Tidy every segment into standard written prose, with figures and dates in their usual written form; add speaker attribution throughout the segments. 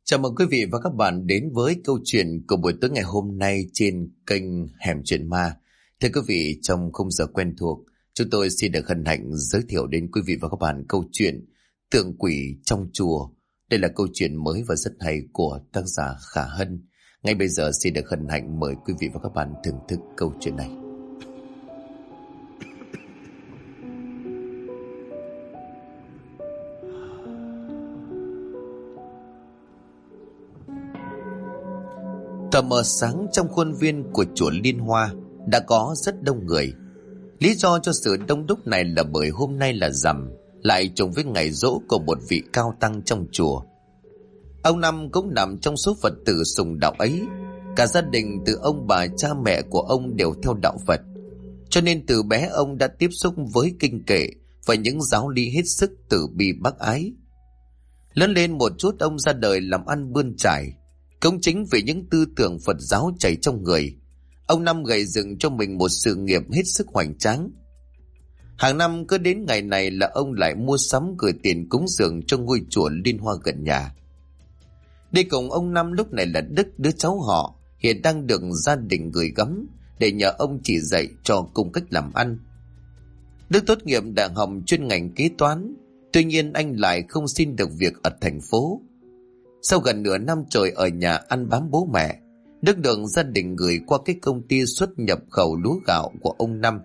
Speaker 1: Chào mừng quý vị và các bạn đến với câu chuyện của buổi tối ngày hôm nay trên kênh Hẻm Chuyện Ma. Thưa quý vị, trong khung giờ quen thuộc, chúng tôi xin được hân hạnh giới thiệu đến quý vị và các bạn câu chuyện Tượng Quỷ Trong Chùa. Đây là câu chuyện mới và rất hay của tác giả Khả Hân. Ngay bây giờ xin được hân hạnh mời quý vị và các bạn thưởng thức câu chuyện này. Tờ mờ sáng trong khuôn viên của chùa Liên Hoa đã có rất đông người. Lý do cho sự đông đúc này là bởi hôm nay là rằm, lại trùng với ngày giỗ của một vị cao tăng trong chùa. Ông Năm cũng nằm trong số Phật tử sùng đạo ấy. Cả gia đình từ ông bà cha mẹ của ông đều theo đạo Phật, cho nên từ bé ông đã tiếp xúc với kinh kệ và những giáo lý hết sức từ bi bác ái. Lớn lên một chút, ông ra đời làm ăn bươn trải. Cũng chính vì những tư tưởng Phật giáo chảy trong người, ông Năm gầy dựng cho mình một sự nghiệp hết sức hoành tráng. Hàng năm cứ đến ngày này là ông lại mua sắm gửi tiền cúng dường cho ngôi chùa Liên Hoa gần nhà. Đi cùng ông Năm lúc này là Đức, đứa cháu họ hiện đang được gia đình gửi gắm để nhờ ông chỉ dạy cho cùng cách làm ăn. Đức tốt nghiệp đại học chuyên ngành kế toán, tuy nhiên anh lại không xin được việc ở thành phố. Sau gần nửa năm trời ở nhà ăn bám bố mẹ, Đức được gia đình gửi qua cái công ty xuất nhập khẩu lúa gạo của ông Năm.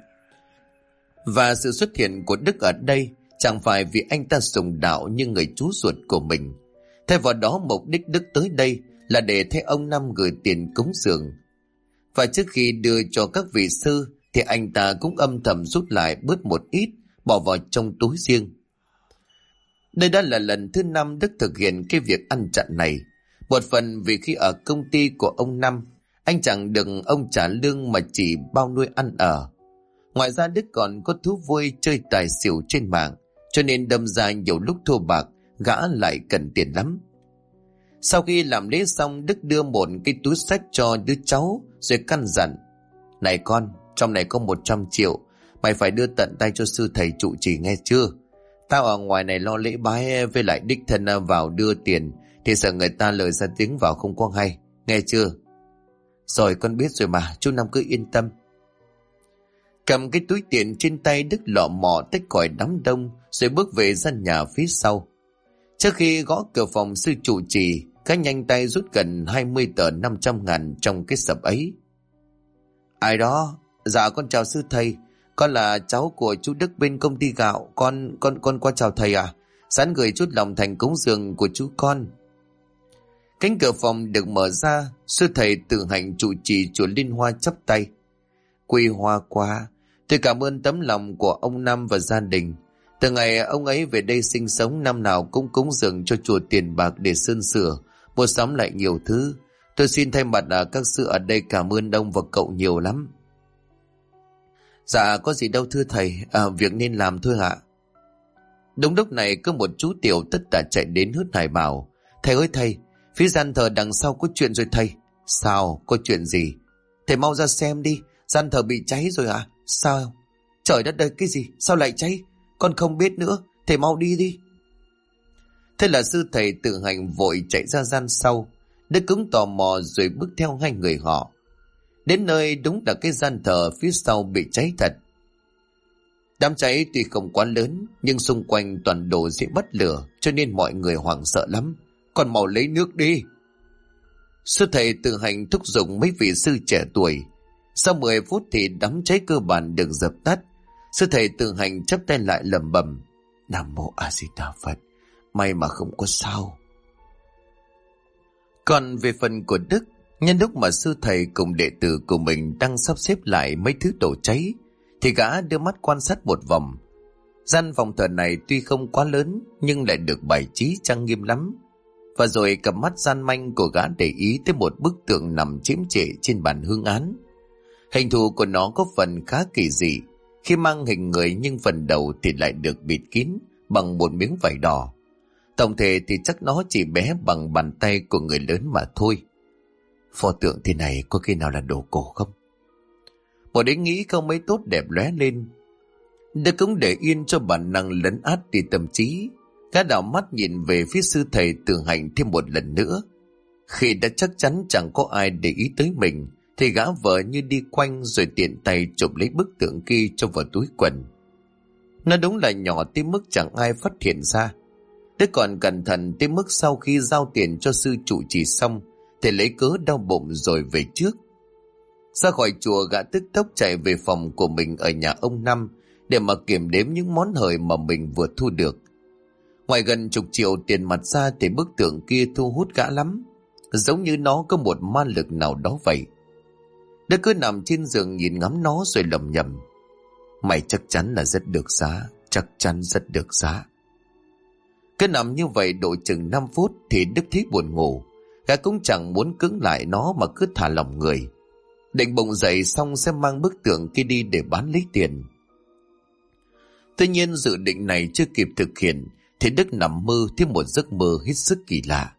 Speaker 1: Và sự xuất hiện của Đức ở đây chẳng phải vì anh ta sùng đạo như người chú ruột của mình. Thay vào đó, mục đích Đức tới đây là để thấy ông Năm gửi tiền cúng dường. Và trước khi đưa cho các vị sư thì anh ta cũng âm thầm rút lại bớt một ít, bỏ vào trong túi riêng. Đây đã là lần thứ 5 Đức thực hiện cái việc ăn chặn này. Một phần vì khi ở công ty của ông Năm, anh chẳng được ông trả lương mà chỉ bao nuôi ăn ở. Ngoài ra Đức còn có thú vui chơi tài xỉu trên mạng, cho nên đâm ra nhiều lúc thua bạc, gã lại cần tiền lắm. Sau khi làm lễ xong, Đức đưa một cái túi xách cho đứa cháu rồi căn dặn: "Này con, trong này có 100 triệu, mày phải đưa tận tay cho sư thầy trụ trì nghe chưa? Tao ở ngoài này lo lễ bái, với lại đích thân vào đưa tiền thì sợ người ta lời ra tiếng vào không có hay, nghe chưa?" "Rồi, con biết rồi mà, chú Năm cứ yên tâm." Cầm cái túi tiền trên tay, Đức lọ mọ tách khỏi đám đông rồi bước về gian nhà phía sau. Trước khi gõ cửa phòng sư trụ trì, gã nhanh tay rút gần 20 tờ 500 ngàn trong cái sập ấy. "Ai đó?" "Dạ con chào sư thầy, con là cháu của chú Đức bên công ty gạo, con qua chào thầy à, sẵn gửi chút lòng thành cúng dường của chú con." Cánh cửa phòng được mở ra, sư thầy Từ Hạnh trụ trì chùa Liên Hoa chắp tay: "Quý hoa quá, tôi cảm ơn tấm lòng của ông Năm và gia đình. Từ ngày ông ấy về đây sinh sống, năm nào cũng cúng dường cho chùa tiền bạc để sơn sửa, mua sắm lại nhiều thứ. Tôi xin thay mặt các sư ở đây cảm ơn ông và cậu nhiều lắm." "Dạ có gì đâu thưa thầy, việc nên làm thôi ạ." Đúng lúc này có một chú tiểu tất tả chạy đến hớt hải bảo: "Thầy ơi thầy, phía gian thờ đằng sau có chuyện rồi thầy." "Sao, có chuyện gì?" "Thầy mau ra xem đi, gian thờ bị cháy rồi ạ." "Sao? Trời đất ơi, cái gì? Sao lại cháy? Con không biết nữa, thầy mau đi đi." Thế là sư thầy Tự Hạnh vội chạy ra gian sau. Đức cũng tò mò rồi bước theo hai người họ. Đến nơi đúng là cái gian thờ phía sau bị cháy thật. Đám cháy tuy không quá lớn, nhưng xung quanh toàn đồ dễ bắt lửa, cho nên mọi người hoảng sợ lắm. "Còn mau lấy nước đi." Sư thầy Tự Hạnh thúc giục mấy vị sư trẻ tuổi. Sau 10 phút thì đám cháy cơ bản được dập tắt. Sư thầy Tự Hạnh chắp tay lại lẩm bẩm: "Nam mô A Di Đà Phật, may mà không có sao." Còn về phần của Đức, nhân lúc mà sư thầy cùng đệ tử của mình đang sắp xếp lại mấy thứ đồ cháy, thì gã đưa mắt quan sát một vòng. Gian phòng thờ này tuy không quá lớn nhưng lại được bài trí trang nghiêm lắm. Và rồi cặp mắt gian manh của gã để ý tới một bức tượng nằm chiếm trệ trên bàn hương án. Hình thù của nó có phần khá kỳ dị, khi mang hình người nhưng phần đầu thì lại được bịt kín bằng một miếng vải đỏ. Tổng thể thì chắc nó chỉ bé bằng bàn tay của người lớn mà thôi. Pho tượng thế này có khi nào là đồ cổ không? Một ý nghĩ không mấy tốt đẹp lóe lên. Đức cũng để yên cho bản năng lấn át đi tâm trí. Gã đảo mắt nhìn về phía sư thầy Tường Hạnh thêm một lần nữa. Khi đã chắc chắn chẳng có ai để ý tới mình, thì gã vợ như đi quanh rồi tiện tay chụp lấy bức tượng kia cho vào túi quần. Nó đúng là nhỏ tới mức chẳng ai phát hiện ra. Đức còn cẩn thận tới mức sau khi giao tiền cho sư trụ trì xong thì lấy cớ đau bụng rồi về trước. Ra khỏi chùa, gã tức tốc chạy về phòng của mình ở nhà ông Năm để mà kiểm đếm những món hời mà mình vừa thu được. Ngoài gần chục triệu tiền mặt ra thì bức tượng kia thu hút gã lắm, giống như nó có một ma lực nào đó vậy. Đức cứ nằm trên giường nhìn ngắm nó rồi lẩm nhẩm: mày chắc chắn là rất được giá, chắc chắn rất được giá. Cứ nằm như vậy độ chừng 5 phút thì Đức thấy buồn ngủ. Gã cũng chẳng muốn cưỡng lại nó mà cứ thả lỏng người, định bụng dậy xong sẽ mang bức tượng kia đi để bán lấy tiền. Tuy nhiên dự định này chưa kịp thực hiện thì Đức nằm mơ thấy một giấc mơ hết sức kỳ lạ.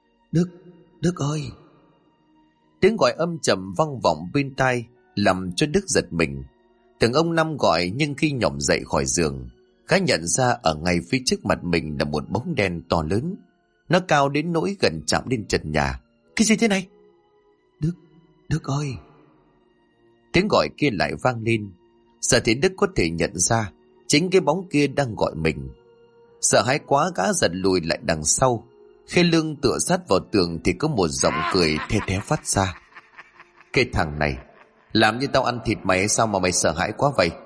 Speaker 1: Đức ơi! Tiếng gọi âm trầm vang vọng bên tai làm cho Đức giật mình. Tưởng ông Năm gọi, nhưng khi nhổm dậy khỏi giường, gã nhận ra ở ngay phía trước mặt mình là một bóng đen to lớn. Nó cao đến nỗi gần chạm đến trần nhà. Cái gì thế này? Đức ơi! Tiếng gọi kia lại vang lên. Giờ thì Đức có thể nhận ra chính cái bóng kia đang gọi mình. Sợ hãi quá, gã giật lùi lại đằng sau. Khi lưng tựa sát vào tường thì có một giọng cười the thé phát ra. Cái thằng này, làm như tao ăn thịt mày sao mà mày sợ hãi quá vậy?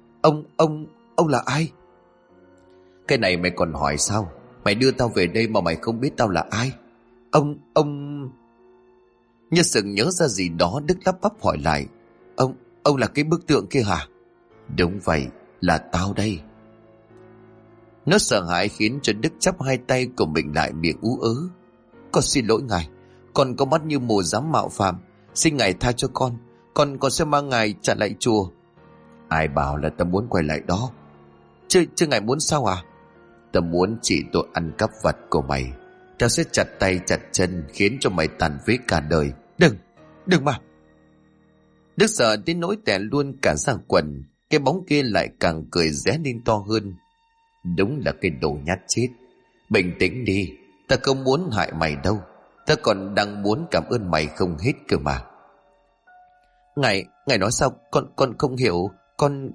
Speaker 1: Ông là ai? Cái này mày còn hỏi sao? Mày đưa tao về đây mà mày không biết tao là ai? Ông... Như sừng nhớ ra gì đó, Đức lắp bắp hỏi lại: Ông là cái bức tượng kia hả? Đúng vậy, là tao đây. Nó sợ hãi khiến cho Đức chắp hai tay của mình lại, miệng ú ớ: Con xin lỗi ngài, con có mắt như mù dám mạo phạm, xin ngài tha cho con sẽ mang ngài trả lại chùa. Ai bảo là tao muốn quay lại đó? Chứ ngài muốn sao à? Tao muốn trị tội ăn cắp vặt của mày. Tao sẽ chặt tay chặt chân khiến cho mày tàn phế cả đời. Đừng mà! Đức sợ đến nỗi tè luôn cả ra quần. Cái bóng kia lại càng cười ré lên to hơn. Đúng là cái đồ nhát chết. Bình tĩnh đi, ta không muốn hại mày đâu. Ta còn đang muốn cảm ơn mày không hết cơ mà. Ngài nói sao? Con không hiểu. Con...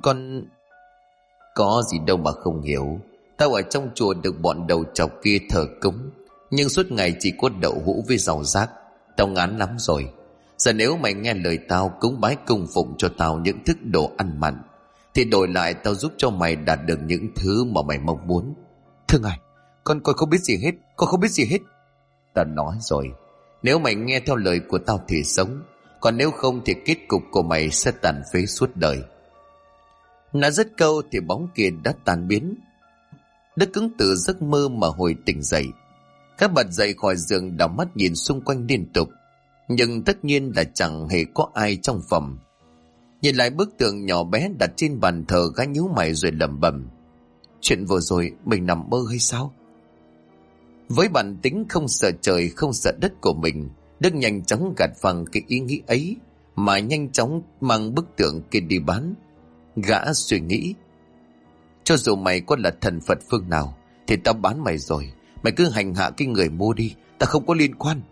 Speaker 1: Có gì đâu mà không hiểu. Tao ở trong chùa được bọn đầu chọc kia thờ cúng, nhưng suốt ngày chỉ có đậu hũ với rau rác. Tao ngán lắm rồi. Giờ nếu mày nghe lời tao cúng bái cung phụng cho tao những thức đồ ăn mặn, thì đổi lại tao giúp cho mày đạt được những thứ mà mày mong muốn. Thưa ngài, con không biết gì hết. Con không biết gì hết. Tao nói rồi, nếu mày nghe theo lời của tao thì sống, còn nếu không thì kết cục của mày sẽ tàn phế suốt đời. Nói dứt câu thì bóng kia đã tan biến. Đức cứng từ giấc mơ mà hồi tỉnh dậy. Các bật dậy khỏi giường, đảo mắt nhìn xung quanh liên tục, nhưng tất nhiên là chẳng hề có ai trong phòng. Nhìn lại bức tượng nhỏ bé đặt trên bàn thờ, gã nhíu mày rồi lẩm bẩm: Chuyện vừa rồi mình nằm mơ hay sao? Với bản tính không sợ trời không sợ đất của mình, Đức nhanh chóng gạt phăng cái ý nghĩ ấy mà nhanh chóng mang bức tượng kia đi bán. Gã suy nghĩ: cho dù mày có là thần Phật phương nào thì tao bán mày rồi. Mày cứ hành hạ cái người mua đi, ta không có liên quan.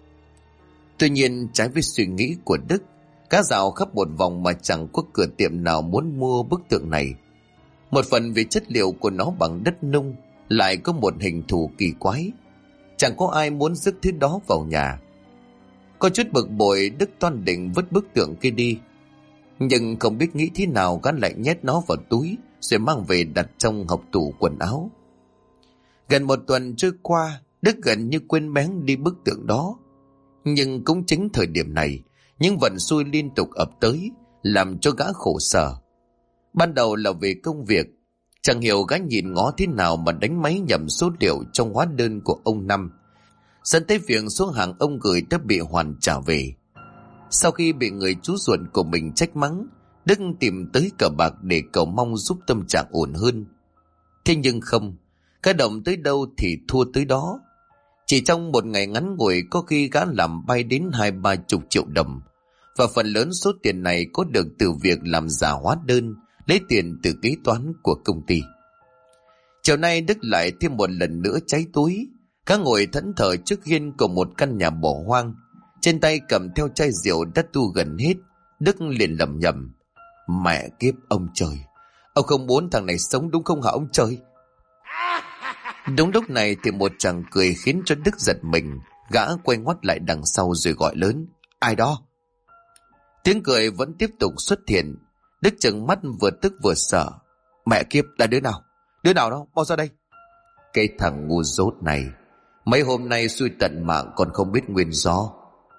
Speaker 1: Tuy nhiên trái với suy nghĩ của Đức, cá dạo khắp một vòng mà chẳng có cửa tiệm nào muốn mua bức tượng này. Một phần vì chất liệu của nó bằng đất nung, lại có một hình thù kỳ quái, chẳng có ai muốn rước thứ đó vào nhà. Có chút bực bội, Đức toan định vứt bức tượng kia đi, nhưng không biết nghĩ thế nào, gã lại nhét nó vào túi rồi mang về đặt trong hộc tủ quần áo. Gần một tuần trôi qua, Đức gần như quên bén đi bức tượng đó. Nhưng cũng chính thời điểm này, những vận xui liên tục ập tới làm cho gã khổ sở. Ban đầu là về công việc, chẳng hiểu gã nhìn ngó thế nào mà đánh máy nhầm số liệu trong hóa đơn của ông Năm, dẫn tới việc số hàng ông gửi đã bị hoàn trả về. Sau khi bị người chú ruột của mình trách mắng, Đức tìm tới cờ bạc để cầu mong giúp tâm trạng ổn hơn. Thế nhưng không, cá động tới đâu thì thua tới đó. Chỉ trong một ngày ngắn ngủi, có khi gã làm bay đến 20-30 triệu đồng, và phần lớn số tiền này có được từ việc làm giả hóa đơn, lấy tiền từ kế toán của công ty. Chiều nay Đức lại thêm một lần nữa cháy túi. Gã ngồi thẫn thờ trước hiên của một căn nhà bỏ hoang, trên tay cầm theo chai rượu đã tu gần hết. Đức liền lẩm nhẩm: mẹ kiếp ông trời, ông không muốn thằng này sống đúng không hả ông trời? Đúng lúc này thì một chàng cười khiến cho Đức giật mình. Gã quay ngoắt lại đằng sau rồi gọi lớn: ai đó? Tiếng cười vẫn tiếp tục xuất hiện. Đức trừng mắt vừa tức vừa sợ: mẹ kiếp, là đứa nào? Đứa nào đó, mau ra đây. Cái thằng ngu dốt này, mấy hôm nay xui tận mạng còn không biết nguyên do.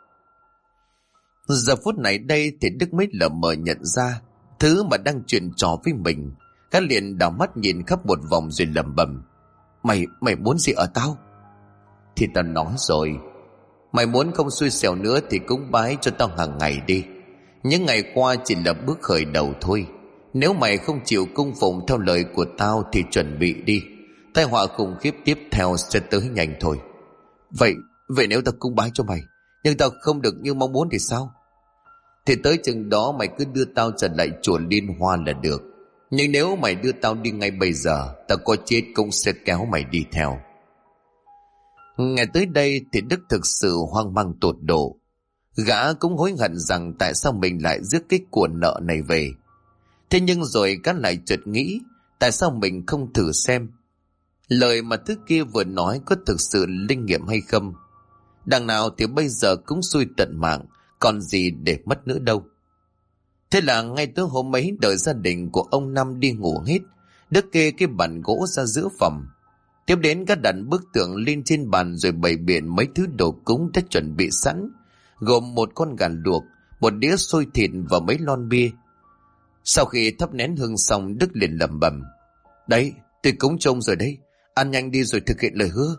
Speaker 1: Giờ phút này đây thì Đức mới lờ mờ nhận ra thứ mà đang chuyện trò với mình. Gã liền đảo mắt nhìn khắp một vòng rồi lẩm bẩm: Mày muốn gì ở tao? Thì tao nói rồi, mày muốn không xui xẻo nữa thì cúng bái cho tao hàng ngày đi. Những ngày qua chỉ là bước khởi đầu thôi. Nếu mày không chịu cung phụng theo lời của tao thì chuẩn bị đi, tai họa khủng khiếp tiếp theo sẽ tới nhanh thôi. Vậy nếu tao cung bái cho mày, nhưng tao không được như mong muốn thì sao? Thì tới chừng đó mày cứ đưa tao trở lại chùa Liên Hoa là được. Nhưng nếu mày đưa tao đi ngay bây giờ, tao có chết cũng sẽ kéo mày đi theo. Nghe tới đây thì Đức thực sự hoang mang tột độ. Gã cũng hối hận rằng tại sao mình lại rước cái của nợ này về. Thế nhưng rồi gã lại chợt nghĩ, tại sao mình không thử xem lời mà thứ kia vừa nói có thực sự linh nghiệm hay không. Đằng nào thì bây giờ cũng xui tận mạng, còn gì để mất nữa đâu. Thế là ngay tới hôm ấy, đợi gia đình của ông Năm đi ngủ hết, Đức kê cái bàn gỗ ra giữa phòng. Tiếp đến gã đặt bức tượng lên trên bàn rồi bày biện mấy thứ đồ cúng đã chuẩn bị sẵn, gồm một con gà luộc, một đĩa xôi thịt và mấy lon bia. Sau khi thắp nén hương xong, Đức liền lẩm bẩm: đấy, tôi cúng trông rồi đấy, ăn nhanh đi rồi thực hiện lời hứa.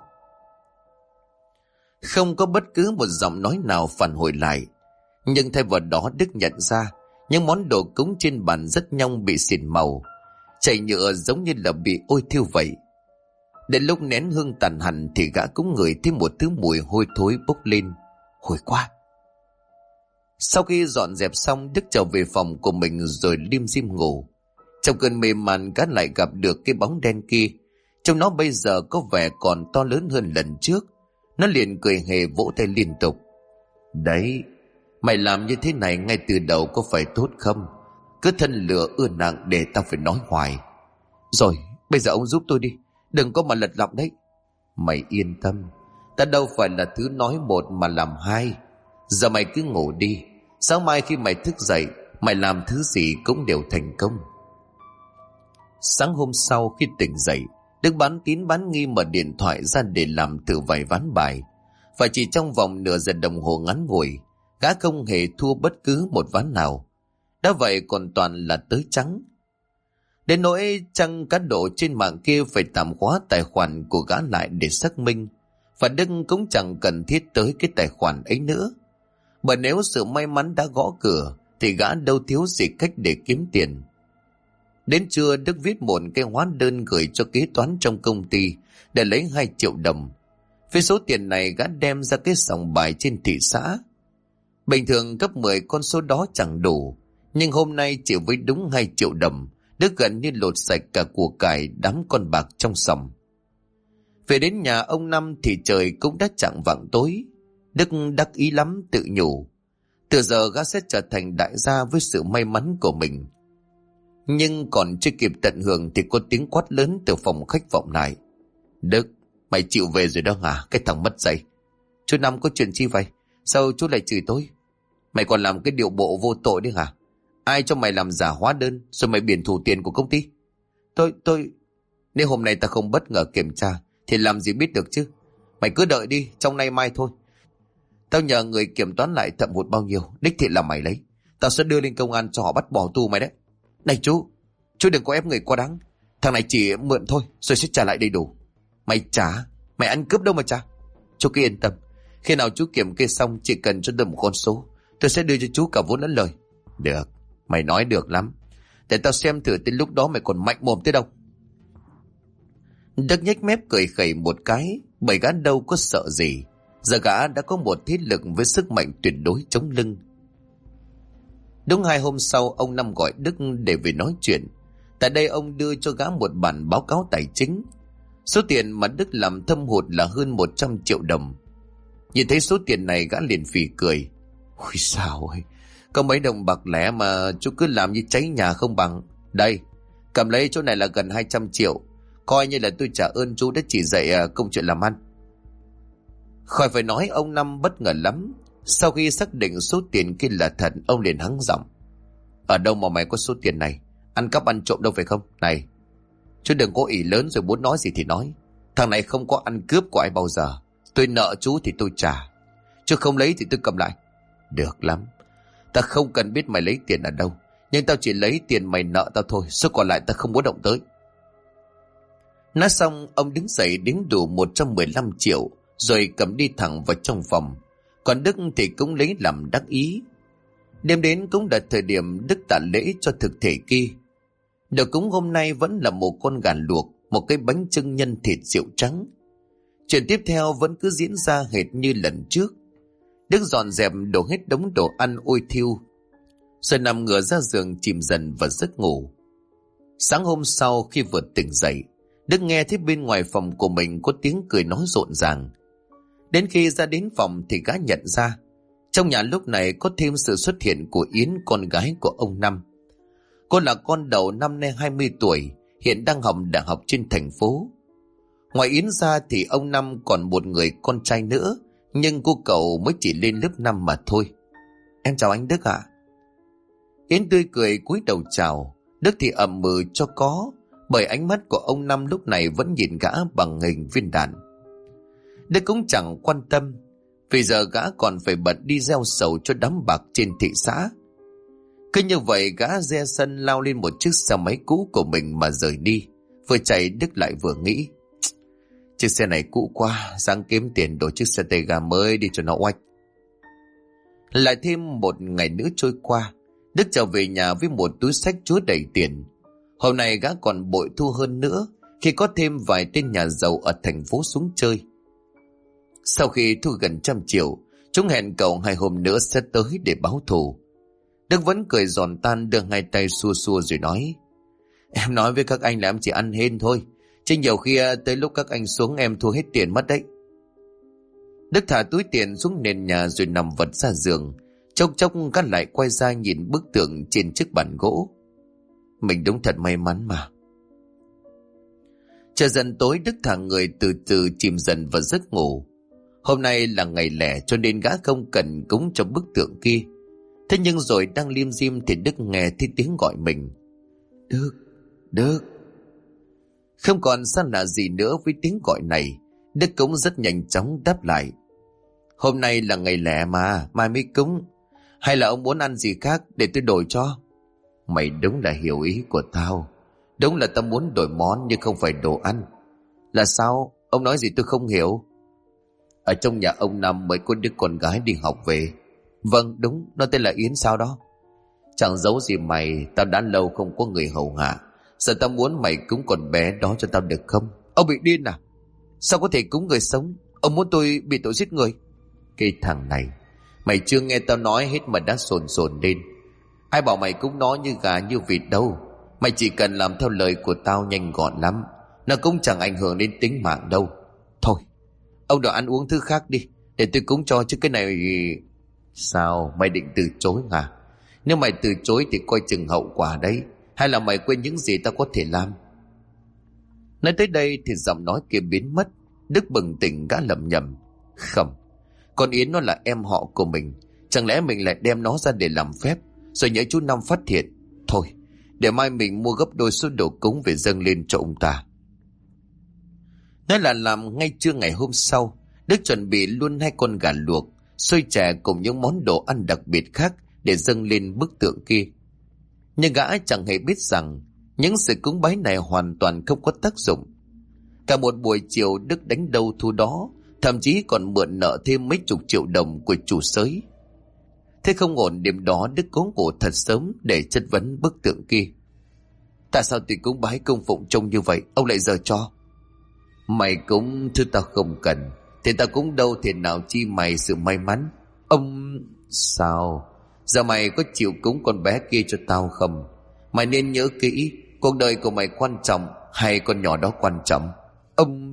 Speaker 1: Không có bất cứ một giọng nói nào phản hồi lại, nhưng thay vào đó Đức nhận ra những món đồ cúng trên bàn rất nhong bị xịn màu, chảy nhựa giống như là bị ôi thiêu vậy. Đến lúc nén hương tàn hẳn thì gã cũng ngửi thấy một thứ mùi hôi thối bốc lên. Hôi quá! Sau khi dọn dẹp xong, Đức trở về phòng của mình rồi lim dim ngủ. Trong cơn mê man, gã lại gặp được cái bóng đen kia. Trông nó bây giờ có vẻ còn to lớn hơn lần trước. Nó liền cười hề vỗ tay liên tục: đấy, mày làm như thế này ngay từ đầu có phải tốt không? Cứ thân lửa ưa nặng để tao phải nói hoài. Rồi, bây giờ ông giúp tôi đi, đừng có mà lật lọng đấy. Mày yên tâm, ta đâu phải là thứ nói một mà làm hai. Giờ mày cứ ngủ đi, sáng mai khi mày thức dậy, mày làm thứ gì cũng đều thành công. Sáng hôm sau khi tỉnh dậy, Đức bán tín bán nghi mở điện thoại ra để làm thử vài ván bài. Và chỉ trong vòng nửa giờ đồng hồ ngắn ngủi, gã không hề thua bất cứ một ván nào. Đã vậy còn toàn là tới trắng. Đến nỗi chăng cá độ trên mạng kia phải tạm khóa tài khoản của gã lại để xác minh. Và Đức cũng chẳng cần thiết tới cái tài khoản ấy nữa. Bởi nếu sự may mắn đã gõ cửa thì gã đâu thiếu gì cách để kiếm tiền. Đến trưa, Đức viết một cái hóa đơn gửi cho kế toán trong công ty để lấy 2 triệu đồng. Với số tiền này gã đem ra cái sòng bài trên thị xã. Bình thường gấp 10 con số đó chẳng đủ, nhưng hôm nay chỉ với đúng 2 triệu đồng, Đức gần như lột sạch cả của cải đám con bạc trong sòng. Về đến nhà ông Năm thì trời cũng đã chạng vạng tối. Đức đắc ý lắm, tự nhủ từ giờ gã sẽ trở thành đại gia với sự may mắn của mình. Nhưng còn chưa kịp tận hưởng thì có tiếng quát lớn từ phòng khách vọng lại: Đức, mày chịu về rồi đó hả, cái thằng mất dạy. Chú Năm có chuyện chi vậy? Sao chú lại chửi tôi? Mày còn làm cái điệu bộ vô tội đấy hả? Ai cho mày làm giả hóa đơn rồi mày biển thủ tiền của công ty? Tôi... Nếu hôm nay ta không bất ngờ kiểm tra thì làm gì biết được chứ. Mày cứ đợi đi, trong nay mai thôi. Tao nhờ người kiểm toán lại thậm hụt bao nhiêu, đích thị là mày lấy. Tao sẽ đưa lên công an cho họ bắt bỏ tù mày đấy. Này chú đừng có ép người quá đáng. Thằng này chỉ mượn thôi rồi sẽ trả lại đầy đủ. Mày trả, mày ăn cướp đâu mà trả. Chú cứ yên tâm, khi nào chú kiểm kê xong chỉ cần cho tôi một con số, tôi sẽ đưa cho chú cả vốn lẫn lời. Được, mày nói được lắm. Để tao xem thử tới lúc đó mày còn mạnh mồm tới đâu. Đức nhếch mép cười khẩy một cái, bởi gã đâu có sợ gì. Giờ gã đã có một thế lực với sức mạnh tuyệt đối chống lưng. Đúng 2 hôm sau, ông Năm gọi Đức để về nói chuyện. Tại đây ông đưa cho gã một bản báo cáo tài chính. Số tiền mà Đức làm thâm hụt là hơn 100 triệu đồng. Nhìn thấy số tiền này gã liền phì cười. Ôi sao ơi, có mấy đồng bạc lẻ mà chú cứ làm như cháy nhà không bằng. Đây, cầm lấy, chỗ này là gần 200 triệu. Coi như là tôi trả ơn chú đã chỉ dạy công chuyện làm ăn. Khỏi phải nói, ông Năm bất ngờ lắm. Sau khi xác định số tiền kia là thật, ông liền hắng giọng. Ở đâu mà mày có số tiền này? Ăn cắp ăn trộm đâu phải không? Này, chú đừng có ỷ lớn rồi muốn nói gì thì nói. Thằng này không có ăn cướp của ai bao giờ. Tôi nợ chú thì tôi trả, chứ không lấy thì tôi cầm lại. Được lắm, ta không cần biết mày lấy tiền ở đâu, nhưng tao chỉ lấy tiền mày nợ tao thôi. Số còn lại ta không muốn động tới. Nói xong, ông đứng dậy đếm đủ 115 triệu rồi cầm đi thẳng vào trong phòng. Còn Đức thì cũng lấy làm đắc ý. Đêm đến cũng là thời điểm Đức tạ lễ cho thực thể kia. Đồ cúng hôm nay vẫn là một con gà luộc, một cái bánh chưng nhân thịt rượu trắng. Chuyện tiếp theo vẫn cứ diễn ra hệt như lần trước. Đức dọn dẹp đổ hết đống đồ ăn ôi thiêu, rồi nằm ngửa ra giường chìm dần vào giấc ngủ. Sáng hôm sau khi vừa tỉnh dậy, Đức nghe thấy bên ngoài phòng của mình có tiếng cười nói rộn ràng. Đến khi ra đến phòng thì gã nhận ra trong nhà lúc này có thêm sự xuất hiện của Yến, con gái của ông Năm. Cô là con đầu, năm nay 20 tuổi, hiện đang học đại học trên thành phố. Ngoài Yến ra thì ông Năm còn một người con trai nữa, nhưng cô cậu mới chỉ lên lớp 5 mà thôi. Em chào anh Đức ạ. Yến tươi cười cúi đầu chào. Đức thì ậm ừ cho có, bởi ánh mắt của ông Năm lúc này vẫn nhìn gã bằng hình viên đạn. Đức cũng chẳng quan tâm, vì giờ gã còn phải bận đi gieo sầu cho đám bạc trên thị xã. Cứ như vậy gã re sân lao lên một chiếc xe máy cũ của mình mà rời đi. Vừa chạy Đức lại vừa nghĩ, chiếc xe này cũ quá, sáng kiếm tiền đổi chiếc xe tay ga mới đi cho nó oách. Lại thêm một ngày nữa trôi qua, Đức trở về nhà với một túi xách chứa đầy tiền. Hôm nay gã còn bội thu hơn nữa khi có thêm vài tên nhà giàu ở thành phố xuống chơi. Sau khi thu gần 100 triệu, chúng hẹn cậu 2 hôm nữa sẽ tới để báo thù. Đức vẫn cười giòn tan, đưa 2 tay xua xua rồi nói, em nói với các anh là em chỉ ăn hên thôi, chứ nhiều khi tới lúc các anh xuống em thua hết tiền mất đấy. Đức thả túi tiền xuống nền nhà rồi nằm vật ra giường. Chốc chốc gắt lại quay ra nhìn bức tượng trên chiếc bàn gỗ. Mình đúng thật may mắn mà. Trời dần tối, Đức thả người từ từ chìm dần vào giấc ngủ. Hôm nay là ngày lẻ cho nên gã không cần cúng cho bức tượng kia. Thế nhưng rồi đang lim dim thì Đức nghe thấy tiếng gọi mình. Đức, Đức. Không còn xa lạ gì nữa với tiếng gọi này, Đức cũng rất nhanh chóng đáp lại. Hôm nay là ngày lẻ mà, mai mới cúng. Hay là ông muốn ăn gì khác để tôi đổi cho? Mày đúng là hiểu ý của tao. Đúng là tao muốn đổi món nhưng không phải đồ ăn. Là sao? Ông nói gì tôi không hiểu. Ở trong nhà ông Năm mới có đứa con gái đi học về. Vâng đúng, nó tên là Yến sao đó. Chẳng giấu gì mày, tao đã lâu không có người hầu hạ. Giờ tao muốn mày cúng con bé đó cho tao được không? Ông bị điên à? Sao có thể cúng người sống? Ông muốn tôi bị tội giết người? Cái thằng này, mày chưa nghe tao nói hết mà đã sồn sồn lên. Ai bảo mày cúng nó như gà như vịt đâu. Mày chỉ cần làm theo lời của tao nhanh gọn lắm. Nó cũng chẳng ảnh hưởng đến tính mạng đâu. Thôi, ông đòi ăn uống thứ khác đi, để tôi cúng cho, chứ cái này... Sao, mày định từ chối à? Nếu mày từ chối thì coi chừng hậu quả đấy. Hay là mày quên những gì tao có thể làm? Nói tới đây thì giọng nói kia biến mất. Đức bừng tỉnh gã lẩm nhẩm. Không, con Yến nó là em họ của mình. Chẳng lẽ mình lại đem nó ra để làm phép, rồi nhớ chú Năm phát hiện? Thôi, để mai mình mua gấp đôi số đồ cúng về dâng lên cho ông ta. Nói là làm. Ngay trưa ngày hôm sau, Đức chuẩn bị luôn 2 con gà luộc, xôi chè cùng những món đồ ăn đặc biệt khác để dâng lên bức tượng kia. Nhưng gã chẳng hề biết rằng những sự cúng bái này hoàn toàn không có tác dụng. Cả một buổi chiều Đức đánh đâu thu đó, thậm chí còn mượn nợ thêm mấy chục triệu đồng của chủ xới. Thế không ổn, đêm đó Đức cố ngủ thật sớm để chất vấn bức tượng kia. Tại sao tôi cúng bái cung phụng trông như vậy, ông lại giờ cho? Mày cúng thứ tao không cần thì tao cũng đâu thể nào chi mày sự may mắn. Ông... Sao? Giờ mày có chịu cúng con bé kia cho tao không? Mày nên nhớ kỹ, cuộc đời của mày quan trọng hay con nhỏ đó quan trọng? Ông...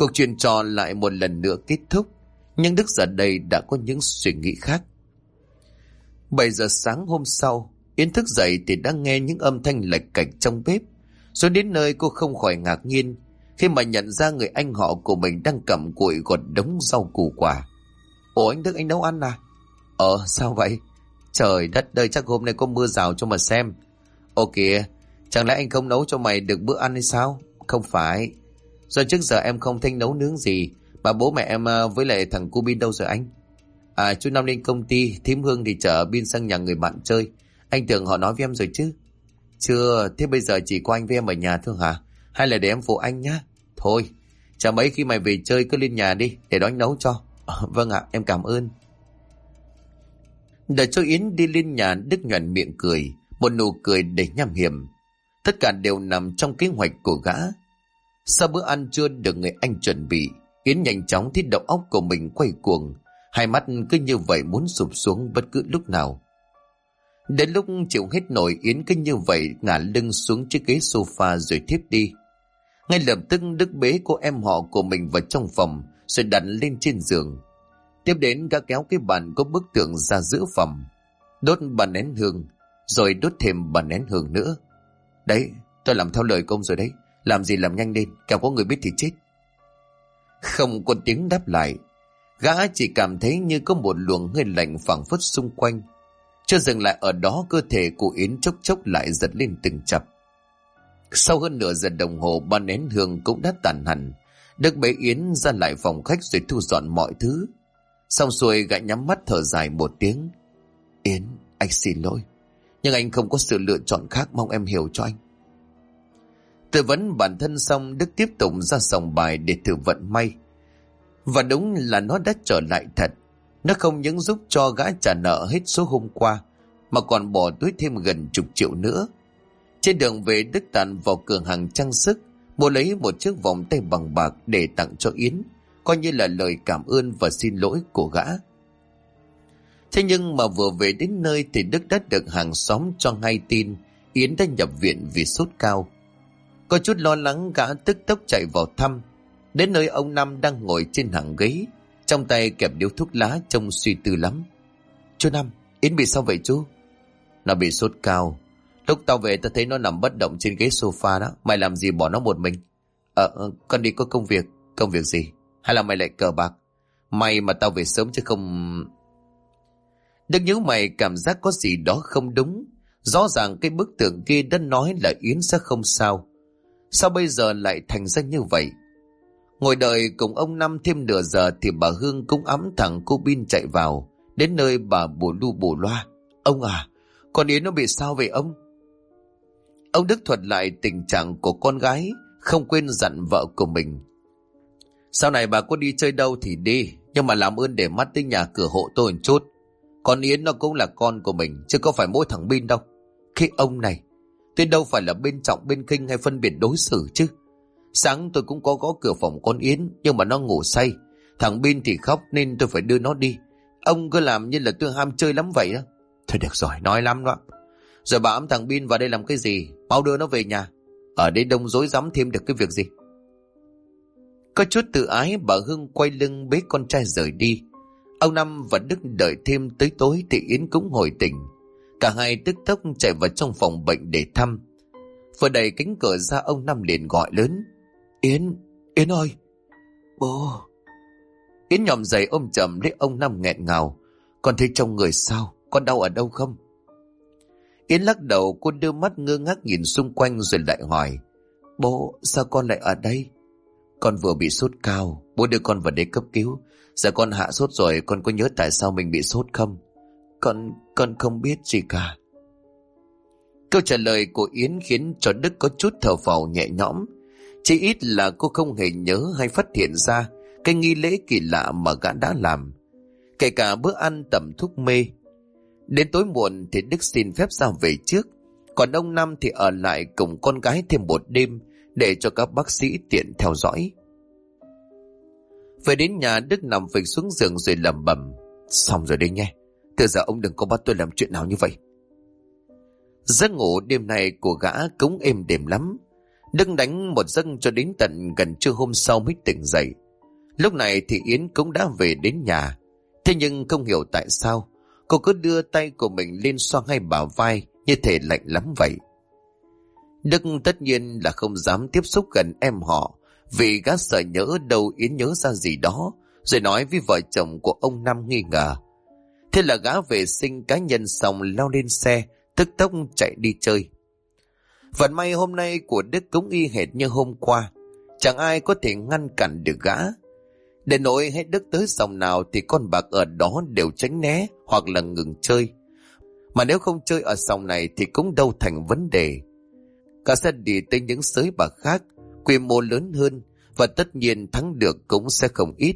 Speaker 1: Cuộc chuyện trò lại một lần nữa kết thúc, nhưng Đức giờ đây đã có những suy nghĩ khác. 7 giờ sáng hôm sau, Yến thức dậy thì đã nghe những âm thanh lạch cạch trong bếp. Rồi đến nơi cô không khỏi ngạc nhiên khi mà nhận ra người anh họ của mình đang cầm cụi gọt đống rau củ quả. Ủa anh Đức, anh nấu ăn à? Sao vậy? Trời đất ơi, chắc hôm nay có mưa rào cho mà xem. Ồ kìa, chẳng lẽ anh không nấu cho mày được bữa ăn hay sao? Không phải. Rồi trước giờ em không thích nấu nướng gì. Mà bố mẹ em với lại thằng cu Bin đâu rồi anh? Chú Năm lên công ty, thím Hương thì chở Bin sang nhà người bạn chơi. Anh tưởng họ nói với em rồi chứ? Chưa, thế bây giờ chỉ có anh với em ở nhà thôi hả? Hay là để em phụ anh nhá? Thôi, chả mấy khi mày về chơi cứ lên nhà đi, để đó anh nấu cho. Vâng ạ, em cảm ơn. Đợi cho Yến đi lên nhà, Đức nhoẻn miệng cười, một nụ cười đầy nham hiểm. Tất cả đều nằm trong kế hoạch của gã. Sau bữa ăn trưa được người anh chuẩn bị, Yến nhanh chóng thấy đầu óc của mình quay cuồng, hai mắt cứ như vậy muốn sụp xuống bất cứ lúc nào. Đến lúc chịu hết nổi, Yến cứ như vậy ngả lưng xuống chiếc ghế sofa rồi thiếp đi. Ngay lập tức Đức bế cô em họ của mình vào trong phòng rồi đặt lên trên giường. Tiếp đến gã kéo cái bàn có bức tượng ra giữa phòng, đốt ba nén hương, rồi đốt thêm ba nén hương nữa. Đấy, tôi làm theo lời công rồi đấy, làm gì làm nhanh lên, kẻo có người biết thì chết. Không có tiếng đáp lại, gã chỉ cảm thấy như có một luồng hơi lạnh phảng phất xung quanh. Chưa dừng lại ở đó, cơ thể của Yến chốc chốc lại giật lên từng chập. Sau hơn nửa giờ đồng hồ, ba nén hương cũng đã tàn hẳn. Đức bế Yến ra lại phòng khách rồi thu dọn mọi thứ. Xong xuôi gã nhắm mắt thở dài một tiếng. Yến, anh xin lỗi, nhưng anh không có sự lựa chọn khác, mong em hiểu cho anh. Tư vấn bản thân xong, Đức tiếp tục ra sòng bài để thử vận may. Và đúng là nó đã trở lại thật. Nó không những giúp cho gã trả nợ hết số hôm qua, mà còn bỏ túi thêm gần 10 triệu nữa. Trên đường về, Đức tàn vào cửa hàng trang sức, mua lấy một chiếc vòng tay bằng bạc để tặng cho Yến, coi như là lời cảm ơn và xin lỗi của gã. Thế nhưng mà vừa về đến nơi thì Đức đã được hàng xóm cho hay tin Yến đã nhập viện vì sốt cao. Có chút lo lắng, gã tức tốc chạy vào thăm. Đến nơi ông Năm đang ngồi trên hàng ghế, trong tay kẹp điếu thuốc lá, trông suy tư lắm. Chú Năm, Yến bị sao vậy chú? Nó bị sốt cao. Lúc tao về tao thấy nó nằm bất động trên ghế sofa đó. Mày làm gì bỏ nó một mình? Con đi có công việc. Công việc gì? Hay là mày lại cờ bạc? May mà tao về sớm chứ không... Đức nhíu mày, cảm giác có gì đó không đúng. Rõ ràng cái bức tượng kia đã nói là Yến sẽ không sao. Sao bây giờ lại thành ra như vậy? Ngồi đợi cùng ông Năm thêm nửa giờ thì bà Hương cũng ẵm thằng cô Bin chạy vào. Đến nơi bà bù lu bù loa. Ông à, con Yến nó bị sao vậy ông? Ông Đức thuật lại tình trạng của con gái, không quên dặn vợ của mình. Sau này bà có đi chơi đâu thì đi, nhưng mà làm ơn để mắt tới nhà cửa hộ tôi một chút. Con Yến nó cũng là con của mình, chứ có phải mỗi thằng Bin đâu. Cái ông này, tôi đâu phải là bên trọng bên khinh hay phân biệt đối xử chứ. Sáng tôi cũng có gõ cửa phòng con Yến, nhưng mà nó ngủ say. Thằng Bin thì khóc nên tôi phải đưa nó đi. Ông cứ làm như là tôi ham chơi lắm vậy á. Thôi được rồi, nói lắm đó. Rồi bà ẵm thằng Bin vào đây làm cái gì? Mau đưa nó về nhà. Ở đây đông rối rắm thêm được cái việc gì? Có chút tự ái, bà Hương quay lưng bế con trai rời đi. Ông Năm và Đức đợi thêm tới tối thì Yến cũng hồi tỉnh. Cả hai tức tốc chạy vào trong phòng bệnh để thăm. Vừa đẩy cánh cửa ra, ông Năm liền gọi lớn. Yến, Yến ơi! Bố! Yến nhòm dậy ôm chầm lấy ông Năm nghẹn ngào. Con thấy trong người sao? Con đau ở đâu không? Yến lắc đầu, cô đưa mắt ngơ ngác nhìn xung quanh rồi lại hỏi. Bố, sao con lại ở đây? Con vừa bị sốt cao, bố đưa con vào đây cấp cứu. Giờ con hạ sốt rồi, con có nhớ tại sao mình bị sốt không? Con không biết gì cả. Câu trả lời của Yến khiến cho Đức có chút thở phào nhẹ nhõm. Chỉ ít là cô không hề nhớ hay phát hiện ra cái nghi lễ kỳ lạ mà gã đã làm, kể cả bữa ăn tẩm thuốc mê. Đến tối muộn thì Đức xin phép ra về trước, còn ông Năm thì ở lại cùng con gái thêm một đêm để cho các bác sĩ tiện theo dõi. Về đến nhà, Đức nằm phịch xuống giường rồi lẩm bẩm. Xong rồi đấy nhé, từ giờ ông đừng có bắt tôi làm chuyện nào như vậy. Giấc ngủ đêm nay của gã cũng êm đềm lắm. Đức đánh một giấc cho đến tận gần trưa hôm sau mới tỉnh dậy. Lúc này thì Yến cũng đã về đến nhà. Thế nhưng không hiểu tại sao cô cứ đưa tay của mình lên xoa ngay bả vai, như thể lạnh lắm vậy. Đức tất nhiên là không dám tiếp xúc gần em họ, vì gã sợ nhỡ đâu Yến nhớ ra gì đó rồi nói với vợ chồng của ông Năm nghi ngờ. Thế là gã vệ sinh cá nhân xong lao lên xe, tức tốc chạy đi chơi. Vận may hôm nay của Đức cũng y hệt như hôm qua, chẳng ai có thể ngăn cản được gã. Để nỗi hết Đức tới sòng nào thì con bạc ở đó đều tránh né hoặc là ngừng chơi. Mà nếu không chơi ở sòng này thì cũng đâu thành vấn đề. Cả sẽ đi tới những sới bạc khác, quy mô lớn hơn, và tất nhiên thắng được cũng sẽ không ít.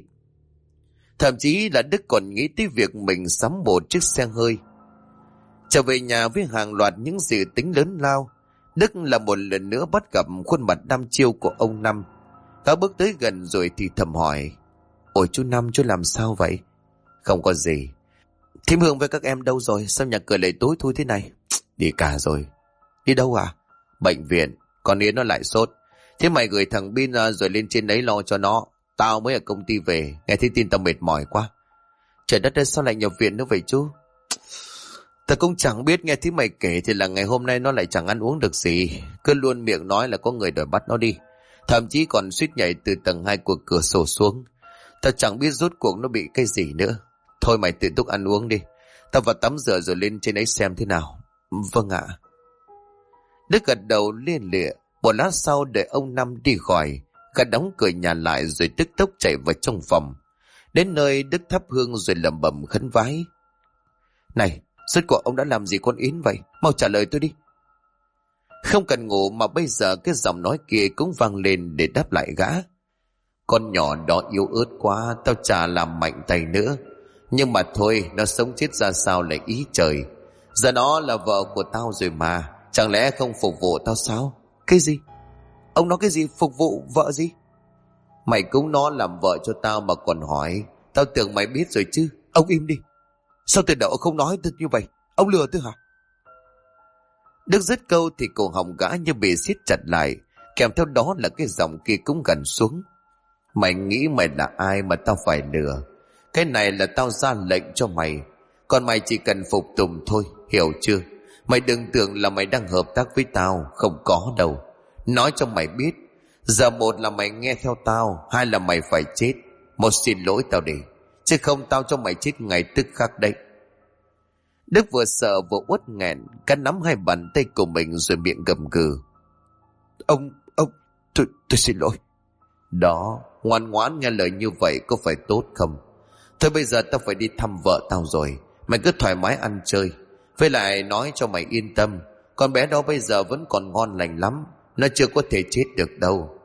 Speaker 1: Thậm chí là Đức còn nghĩ tới việc mình sắm một chiếc xe hơi. Trở về nhà với hàng loạt những dự tính lớn lao, Đức là một lần nữa bắt gặp khuôn mặt đăm chiêu của ông Năm. Gã bước tới gần rồi thì thầm hỏi: Ôi chú Năm, chú làm sao vậy? Không có gì. Thím Hương với các em đâu rồi? Sao nhà cửa lại tối thui thế này? Đi cả rồi. Đi đâu à? Bệnh viện. Còn Yến nó lại sốt. Thế mày gửi thằng Bin ra rồi lên trên đấy lo cho nó. Tao mới ở công ty về, nghe thấy tin tao mệt mỏi quá. Trời đất ơi, sao lại nhập viện nữa vậy chú? Tao cũng chẳng biết, nghe thấy mày kể thì là ngày hôm nay nó lại chẳng ăn uống được gì. Cứ luôn miệng nói là có người đòi bắt nó đi. Thậm chí còn suýt nhảy từ tầng 2 của cửa sổ xuống. Tao chẳng biết rốt cuộc nó bị cái gì nữa. Thôi mày tự túc ăn uống đi. Tao vào tắm rửa rồi lên trên ấy xem thế nào. Vâng ạ. Đức gật đầu liên lịa. Một lát sau đợi ông Năm đi khỏi, gã đóng cửa nhà lại rồi tức tốc chạy vào trong phòng. Đến nơi Đức thắp hương rồi lẩm bẩm khấn vái: Này, rốt cuộc ông đã làm gì con Yến vậy? Mau trả lời tôi đi. Không cần ngủ mà bây giờ cái giọng nói kia cũng vang lên để đáp lại gã. Con nhỏ đó yếu ớt quá, tao chả làm mạnh tay nữa. Nhưng mà thôi, nó sống chết ra sao lại ý trời. Giờ nó là vợ của tao rồi mà, chẳng lẽ không phục vụ tao sao? Cái gì? Ông nói cái gì? Phục vụ vợ gì? Mày cũng nó làm vợ cho tao mà còn hỏi. Tao tưởng mày biết rồi chứ. Ông im đi. Sao từ đầu không nói thật như vậy? Ông lừa tôi hả? Đức dứt câu thì cổ họng gã như bị siết chặt lại, kèm theo đó là cái giọng kia cũng gần xuống. Mày nghĩ mày là ai mà tao phải lừa? Cái này là tao ra lệnh cho mày, còn mày chỉ cần phục tùng thôi, hiểu chưa? Mày đừng tưởng là mày đang hợp tác với tao, không có đâu. Nói cho mày biết, giờ một là mày nghe theo tao, hai là mày phải chết. Một xin lỗi tao đi, chứ không tao cho mày chết ngay tức khắc đấy. Đức vừa sợ vừa uất nghẹn, cắn nắm hai bàn tay của mình rồi miệng gầm gừ. Ông, tôi xin lỗi. Đó, ngoan ngoãn nghe lời như vậy có phải tốt không? Thôi bây giờ tao phải đi thăm vợ tao rồi, mày cứ thoải mái ăn chơi. Với lại nói cho mày yên tâm, con bé đó bây giờ vẫn còn ngon lành lắm, nó chưa có thể chết được đâu.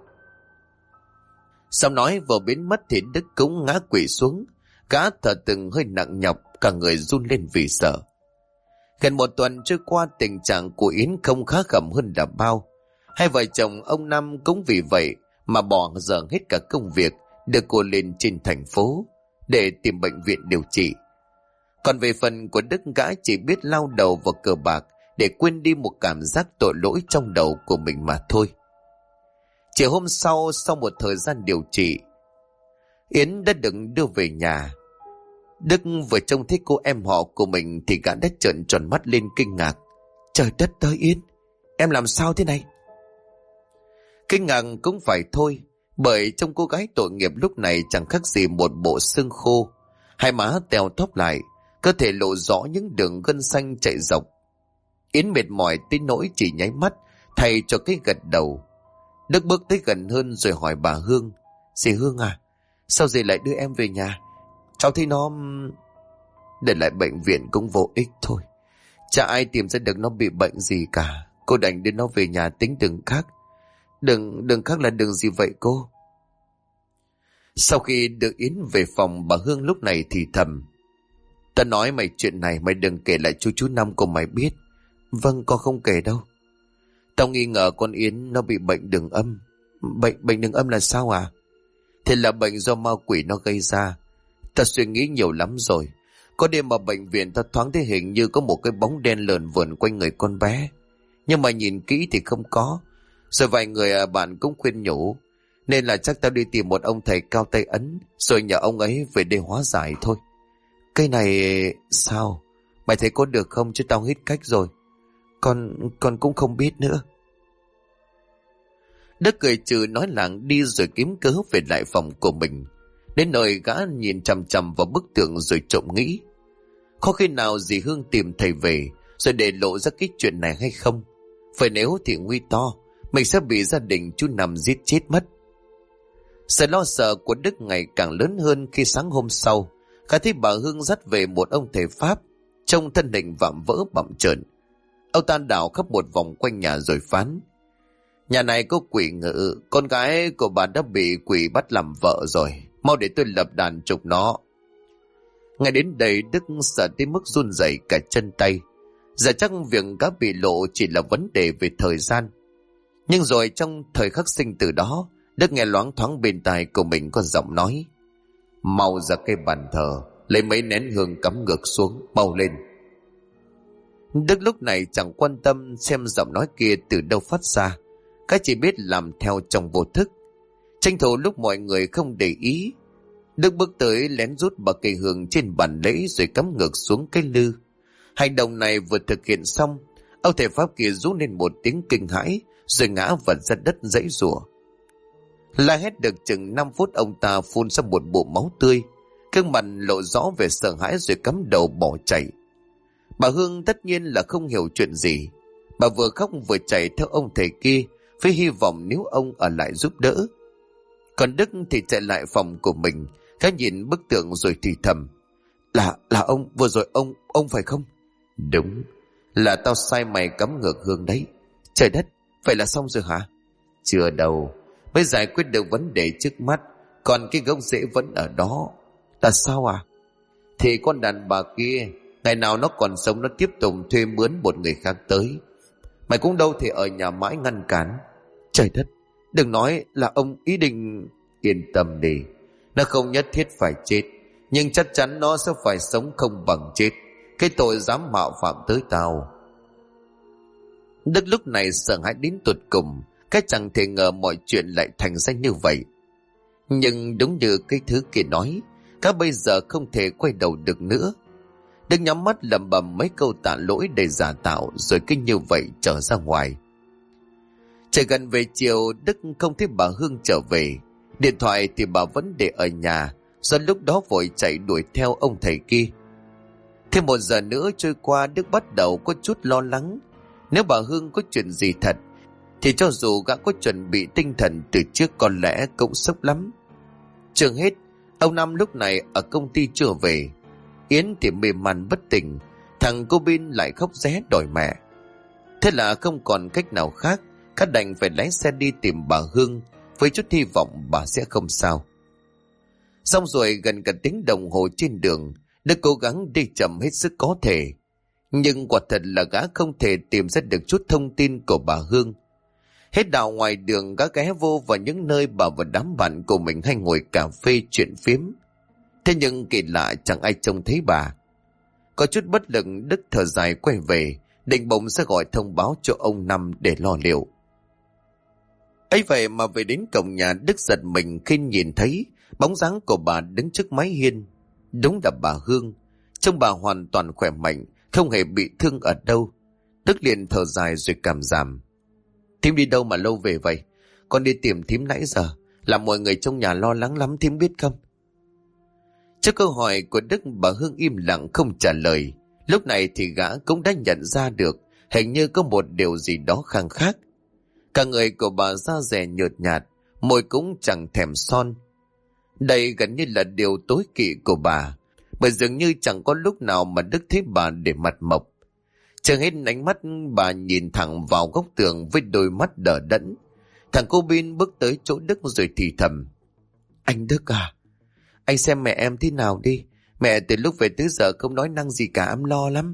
Speaker 1: Xong nói vừa biến mất thì Đức cũng ngã quỵ xuống, gã thở từng hơi nặng nhọc, cả người run lên vì sợ. Gần một tuần trôi qua, tình trạng của Yến không khá khẩm hơn là bao. Hai vợ chồng ông Năm cũng vì vậy mà bỏ dở hết cả công việc, đưa cô lên trên thành phố để tìm bệnh viện điều trị. Còn về phần của Đức, gã chỉ biết lao đầu vào cờ bạc để quên đi một cảm giác tội lỗi trong đầu của mình mà thôi. Chiều hôm sau một thời gian điều trị, Yến đã được đưa về nhà. Đức vừa trông thấy cô em họ của mình thì gã đã trợn tròn mắt lên kinh ngạc. Trời đất ơi Yến, em làm sao thế này? Kinh ngạc cũng phải thôi, bởi trong cô gái tội nghiệp lúc này chẳng khác gì một bộ xương khô, hai má teo tóp lại, cơ thể lộ rõ những đường gân xanh chạy dọc. Yến mệt mỏi tới nỗi chỉ nháy mắt thay cho cái gật đầu. Đức bước tới gần hơn rồi hỏi bà Hương: Dì Hương à, sao dì lại đưa em về nhà? Cháu thấy nó... Để lại bệnh viện cũng vô ích thôi, chả ai tìm ra được nó bị bệnh gì cả. Cô đành đưa nó về nhà tính đường khác. Đường khác là đường gì vậy cô? Sau khi đưa Yến về phòng, bà Hương lúc này thì thầm: Ta nói mày chuyện này mày đừng kể lại chú Năm của mày biết. Vâng, con không kể đâu. Tao nghi ngờ con Yến nó bị bệnh đường âm. Bệnh đường âm là sao à? Thì là bệnh do ma quỷ nó gây ra. Ta suy nghĩ nhiều lắm rồi. Có đêm ở bệnh viện ta thoáng thấy hình như có một cái bóng đen lởn vởn quanh người con bé, nhưng mà nhìn kỹ thì không có. Rồi vài người bạn cũng khuyên nhủ, nên là chắc tao đi tìm một ông thầy cao tay ấn, rồi nhờ ông ấy về đây hóa giải thôi. Cái này sao? Mày thấy có được không, chứ tao hết cách rồi. Con cũng không biết nữa. Đức cười trừ nói làng đi rồi kiếm cớ về lại phòng của mình. Đến nơi gã nhìn chằm chằm vào bức tượng rồi trộm nghĩ, có khi nào dì Hương tìm thầy về rồi để lộ ra cái chuyện này hay không? Phải nếu thì nguy to, mình sẽ bị gia đình chú Năm giết chết mất. Sự lo sợ của Đức ngày càng lớn hơn khi sáng hôm sau, gã thấy bà Hương dắt về một ông thầy Pháp, trông thân hình vạm vỡ bặm trợn. Ông ta đảo khắp một vòng quanh nhà rồi phán, nhà này có quỷ ngự, con gái của bà đã bị quỷ bắt làm vợ rồi, mau để tôi lập đàn trục nó. Ngay đến đây Đức sợ tới mức run rẩy cả chân tay. Giờ chắc việc gã bị lộ chỉ là vấn đề về thời gian. Nhưng rồi trong thời khắc sinh tử đó, Đức nghe loáng thoáng bên tai của mình có giọng nói, mau ra cây bàn thờ, lấy mấy nén hương cắm ngược xuống, mau lên. Đức lúc này chẳng quan tâm xem giọng nói kia từ đâu phát ra, cái chỉ biết làm theo trong vô thức. Tranh thủ lúc mọi người không để ý, Đức bước tới lén rút bậc cây hương trên bàn lễ rồi cắm ngược xuống cái lư. Hành động này vừa thực hiện xong, ông thầy Pháp kia rú lên một tiếng kinh hãi rồi ngã vật ra đất giãy giụa. La hét được chừng 5 phút, ông ta phun ra một bụng máu tươi, gương mặt lộ rõ vẻ sợ hãi rồi cắm đầu bỏ chạy. Bà Hương tất nhiên là không hiểu chuyện gì. Bà vừa khóc vừa chạy theo ông thầy kia với hy vọng nếu ông ở lại giúp đỡ. Còn Đức thì chạy lại phòng của mình, khá nhìn bức tượng rồi thì thầm, là ông, vừa rồi ông phải không? Đúng, là tao sai mày cắm ngược hương đấy. Trời đất, vậy là xong rồi hả? Chưa đâu, mới giải quyết được vấn đề trước mắt, còn cái gốc rễ vẫn ở đó. Là sao à? Thì con đàn bà kia, ngày nào nó còn sống nó tiếp tục thuê mướn một người khác tới. Mày cũng đâu thể ở nhà mãi ngăn cản. Trời đất, đừng nói là ông ý định... Yên tâm đi, nó không nhất thiết phải chết, nhưng chắc chắn nó sẽ phải sống không bằng chết. Cái tội dám mạo phạm tới tao. Đức lúc này sợ hãi đến tột cùng, cái chẳng thể ngờ mọi chuyện lại thành ra như vậy. Nhưng đúng như cái thứ kia nói, cả bây giờ không thể quay đầu được nữa. Đức nhắm mắt lẩm bẩm mấy câu tạ lỗi để giả tạo, rồi cứ như vậy trở ra ngoài. Trời gần về chiều, Đức không thấy bà Hương trở về. Điện thoại thì bà vẫn để ở nhà, do lúc đó vội chạy đuổi theo ông thầy kia. Thêm 1 giờ nữa trôi qua, Đức bắt đầu có chút lo lắng. Nếu bà Hương có chuyện gì thật, thì cho dù gã có chuẩn bị tinh thần từ trước có lẽ cũng sốc lắm. Chưa hết, ông Năm lúc này ở công ty chưa về. Yến thì mê man bất tỉnh, thằng cô Bin lại khóc ré đòi mẹ. Thế là không còn cách nào khác, các đành phải lái xe đi tìm bà Hương với chút hy vọng bà sẽ không sao. Xong rồi gần cả tiếng đồng hồ trên đường, Đức cố gắng đi chậm hết sức có thể. Nhưng quả thật là gã không thể tìm ra được chút thông tin của bà Hương. Hết đảo ngoài đường, gã ghé vô vào những nơi bà và đám bạn của mình hay ngồi cà phê chuyện phiếm. Thế nhưng kỳ lạ chẳng ai trông thấy bà. Có chút bất lực, Đức thở dài quay về, định bỗng sẽ gọi thông báo cho ông Năm để lo liệu. Ấy vậy mà về đến cổng nhà, Đức giật mình khi nhìn thấy bóng dáng của bà đứng trước mái hiên. Đúng là bà Hương, trông bà hoàn toàn khỏe mạnh, không hề bị thương ở đâu. Đức liền thở dài rồi cảm giảm. Thím đi đâu mà lâu về vậy? Con đi tìm thím nãy giờ, làm mọi người trong nhà lo lắng lắm, thím biết không? Trước câu hỏi của Đức, bà Hương im lặng không trả lời. Lúc này thì gã cũng đã nhận ra được hình như có một điều gì đó khang khác. Cả người của bà da dẻ nhợt nhạt, môi cũng chẳng thèm son. Đây gần như là điều tối kỵ của bà, bởi dường như chẳng có lúc nào mà Đức thấy bà để mặt mộc. Chưa hết, ánh mắt bà nhìn thẳng vào góc tường với đôi mắt đờ đẫn. Thằng cô Bin bước tới chỗ Đức rồi thì thầm. Anh Đức à, anh xem mẹ em thế nào đi. Mẹ từ lúc về tới giờ không nói năng gì cả, em lo lắm.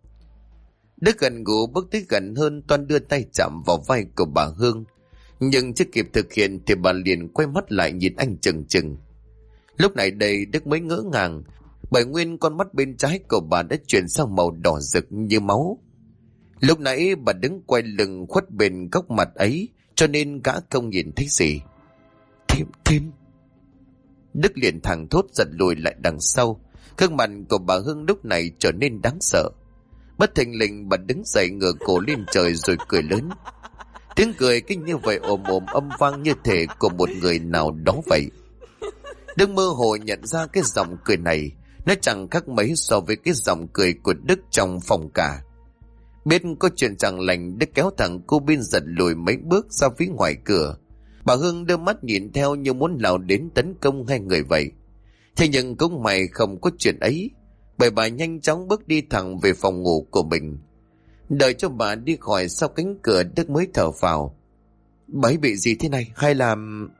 Speaker 1: Đức gần gũi bước tới gần hơn, toan đưa tay chạm vào vai của bà Hương. Nhưng chưa kịp thực hiện thì bà liền quay mắt lại nhìn anh chừng chừng. Lúc này đây Đức mới ngỡ ngàng, bởi nguyên con mắt bên trái của bà đã chuyển sang màu đỏ rực như máu. Lúc nãy bà đứng quay lưng khuất bên góc mặt ấy, cho nên gã không nhìn thấy gì. Thím. Đức liền thẳng thốt giật lùi lại đằng sau. Gương mặt của bà Hương lúc này trở nên đáng sợ. Bất thình lình bà đứng dậy ngửa cổ lên trời rồi cười lớn. Tiếng cười kinh như vậy ồm ồm âm vang như thể của một người nào đó vậy. Đức mơ hồ nhận ra cái giọng cười này nó chẳng khác mấy so với cái giọng cười của Đức trong phòng cả. Biết có chuyện chẳng lành, Đức kéo thẳng cô Bin giật lùi mấy bước ra phía ngoài cửa. Bà Hương đưa mắt nhìn theo như muốn lao đến tấn công hai người vậy. Thế nhưng cũng may không có chuyện ấy, bởi bà nhanh chóng bước đi thẳng về phòng ngủ của mình. Đợi cho bà đi khỏi sau cánh cửa, Đức mới thở phào. Bà ấy bị gì thế này, hay là...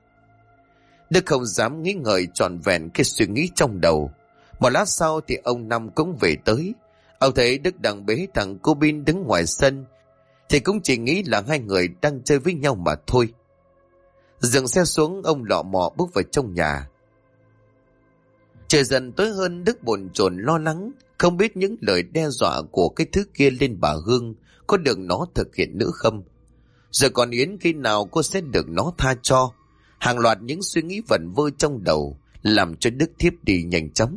Speaker 1: Đức không dám nghĩ ngợi trọn vẹn cái suy nghĩ trong đầu. Một lát sau thì ông Năm cũng về tới. Ông thấy Đức đang bế thằng cô Bin đứng ngoài sân, thì cũng chỉ nghĩ là hai người đang chơi với nhau mà thôi. Dừng xe xuống, ông lọ mọ bước vào trong nhà. Trời dần tối hơn, Đức bồn chồn lo lắng, không biết những lời đe dọa của cái thứ kia lên bà Hương có được nó thực hiện nữa không. Rồi còn Yến khi nào cô sẽ được nó tha cho. Hàng loạt những suy nghĩ vẩn vơ trong đầu làm cho Đức thiếp đi nhanh chóng.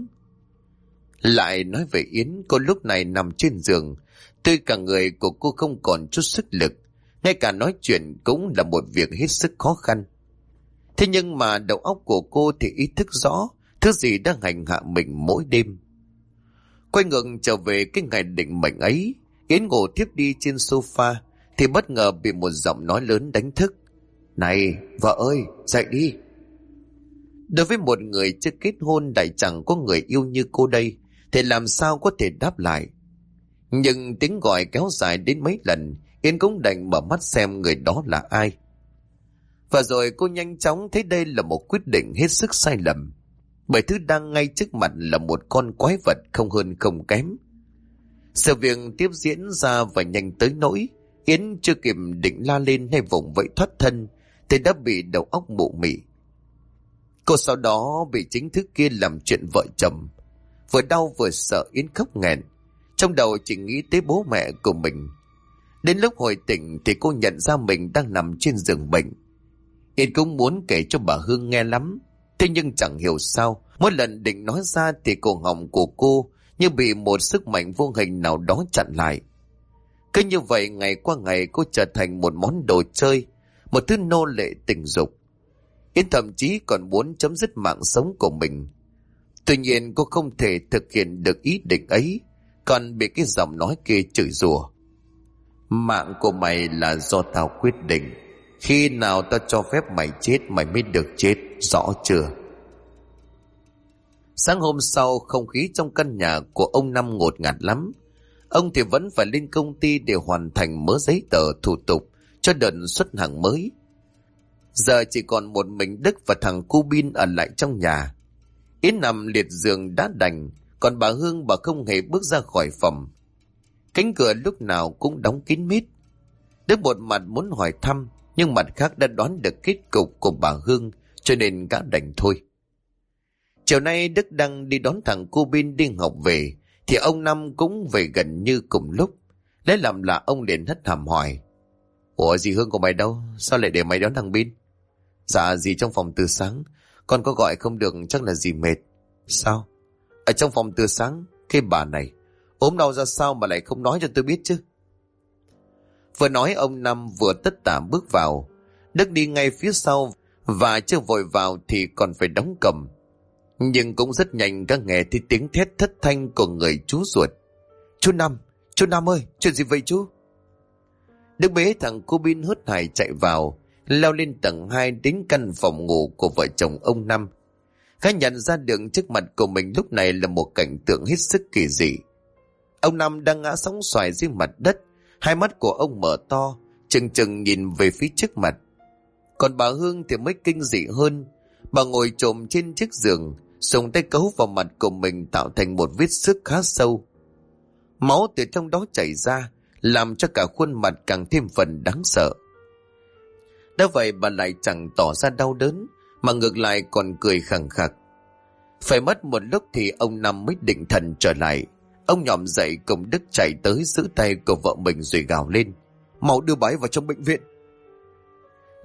Speaker 1: Lại nói về Yến, cô lúc này nằm trên giường, tuy cả người của cô không còn chút sức lực, ngay cả nói chuyện cũng là một việc hết sức khó khăn. Thế nhưng mà đầu óc của cô thì ý thức rõ thứ gì đang hành hạ mình mỗi đêm. Quay ngược trở về cái ngày định mệnh ấy, Yến ngủ thiếp đi trên sofa thì bất ngờ bị một giọng nói lớn đánh thức. Này, vợ ơi, dậy đi. Đối với một người chưa kết hôn lại chẳng có người yêu như cô đây, thì làm sao có thể đáp lại. Nhưng tiếng gọi kéo dài đến mấy lần, Yến cũng đành mở mắt xem người đó là ai. Và rồi cô nhanh chóng thấy đây là một quyết định hết sức sai lầm, bởi thứ đang ngay trước mặt là một con quái vật không hơn không kém. Sự việc tiếp diễn ra và nhanh tới nỗi Yến chưa kịp định la lên hay vùng vẫy thoát thân thì đã bị đầu óc mụ mị. Cô sau đó bị chính thứ kia làm chuyện vợ chồng. Vừa đau vừa sợ, Yến khóc nghẹn, trong đầu chỉ nghĩ tới bố mẹ của mình. Đến lúc hồi tỉnh thì cô nhận ra mình đang nằm trên giường bệnh. Yến cũng muốn kể cho bà Hương nghe lắm, thế nhưng chẳng hiểu sao mỗi lần định nói ra thì cổ họng của cô như bị một sức mạnh vô hình nào đó chặn lại. Cứ như vậy ngày qua ngày cô trở thành một món đồ chơi, một thứ nô lệ tình dục. Yến thậm chí còn muốn chấm dứt mạng sống của mình. Tuy nhiên cô không thể thực hiện được ý định ấy, còn bị cái giọng nói kia chửi rủa. Mạng của mày là do tao quyết định, khi nào tao cho phép mày chết mày mới được chết, rõ chưa? Sáng hôm sau, không khí trong căn nhà của ông Năm ngột ngạt lắm. Ông thì vẫn phải lên công ty để hoàn thành mớ giấy tờ thủ tục cho đợt xuất hàng mới. Giờ chỉ còn một mình Đức và thằng cu Bin ở lại trong nhà. Yến nằm liệt giường đã đành, còn bà Hương bà không hề bước ra khỏi phòng. Cánh cửa lúc nào cũng đóng kín mít. Đức một mặt muốn hỏi thăm, nhưng mặt khác đã đoán được kết cục của bà Hương, cho nên gã đành thôi. Chiều nay Đức đang đi đón thằng cu Bin đi học về, thì ông Năm cũng về gần như cùng lúc. Lấy làm lạ ông liền hất hàm hỏi. Ủa dì Hương của mày đâu? Sao lại để mày đón thằng Bin? Dạ dì trong phòng từ sáng, con có gọi không được, chắc là dì mệt. Sao? Ở trong phòng từ sáng, cái bà này ốm đau ra sao mà lại không nói cho tôi biết chứ? Vừa nói ông Năm vừa tất tả bước vào. Đức đi ngay phía sau, và chưa vội vào thì còn phải đóng cổng. Nhưng cũng rất nhanh các nghe thấy tiếng thét thất thanh của người chú ruột. Chú Năm ơi, chuyện gì vậy chú? Đức bế thằng cô Bin hớt hải chạy vào, leo lên tầng 2 đến căn phòng ngủ của vợ chồng ông Năm. Khá nhận ra được trước mặt của mình lúc này là một cảnh tượng hết sức kỳ dị. Ông Năm đang ngã sóng xoài dưới mặt đất, hai mắt của ông mở to, chừng chừng nhìn về phía trước mặt. Còn bà Hương thì mới kinh dị hơn. Bà ngồi chồm trên chiếc giường, dùng tay cấu vào mặt của mình tạo thành một vết xước khá sâu. Máu từ trong đó chảy ra, làm cho cả khuôn mặt càng thêm phần đáng sợ. Đã vậy bà lại chẳng tỏ ra đau đớn, mà ngược lại còn cười khẳng khặc. Phải mất một lúc thì ông Năm mới định thần trở lại. Ông nhòm dậy cùng Đức chạy tới giữ tay của vợ mình rồi gào lên. Mau đưa bà ấy vào trong bệnh viện.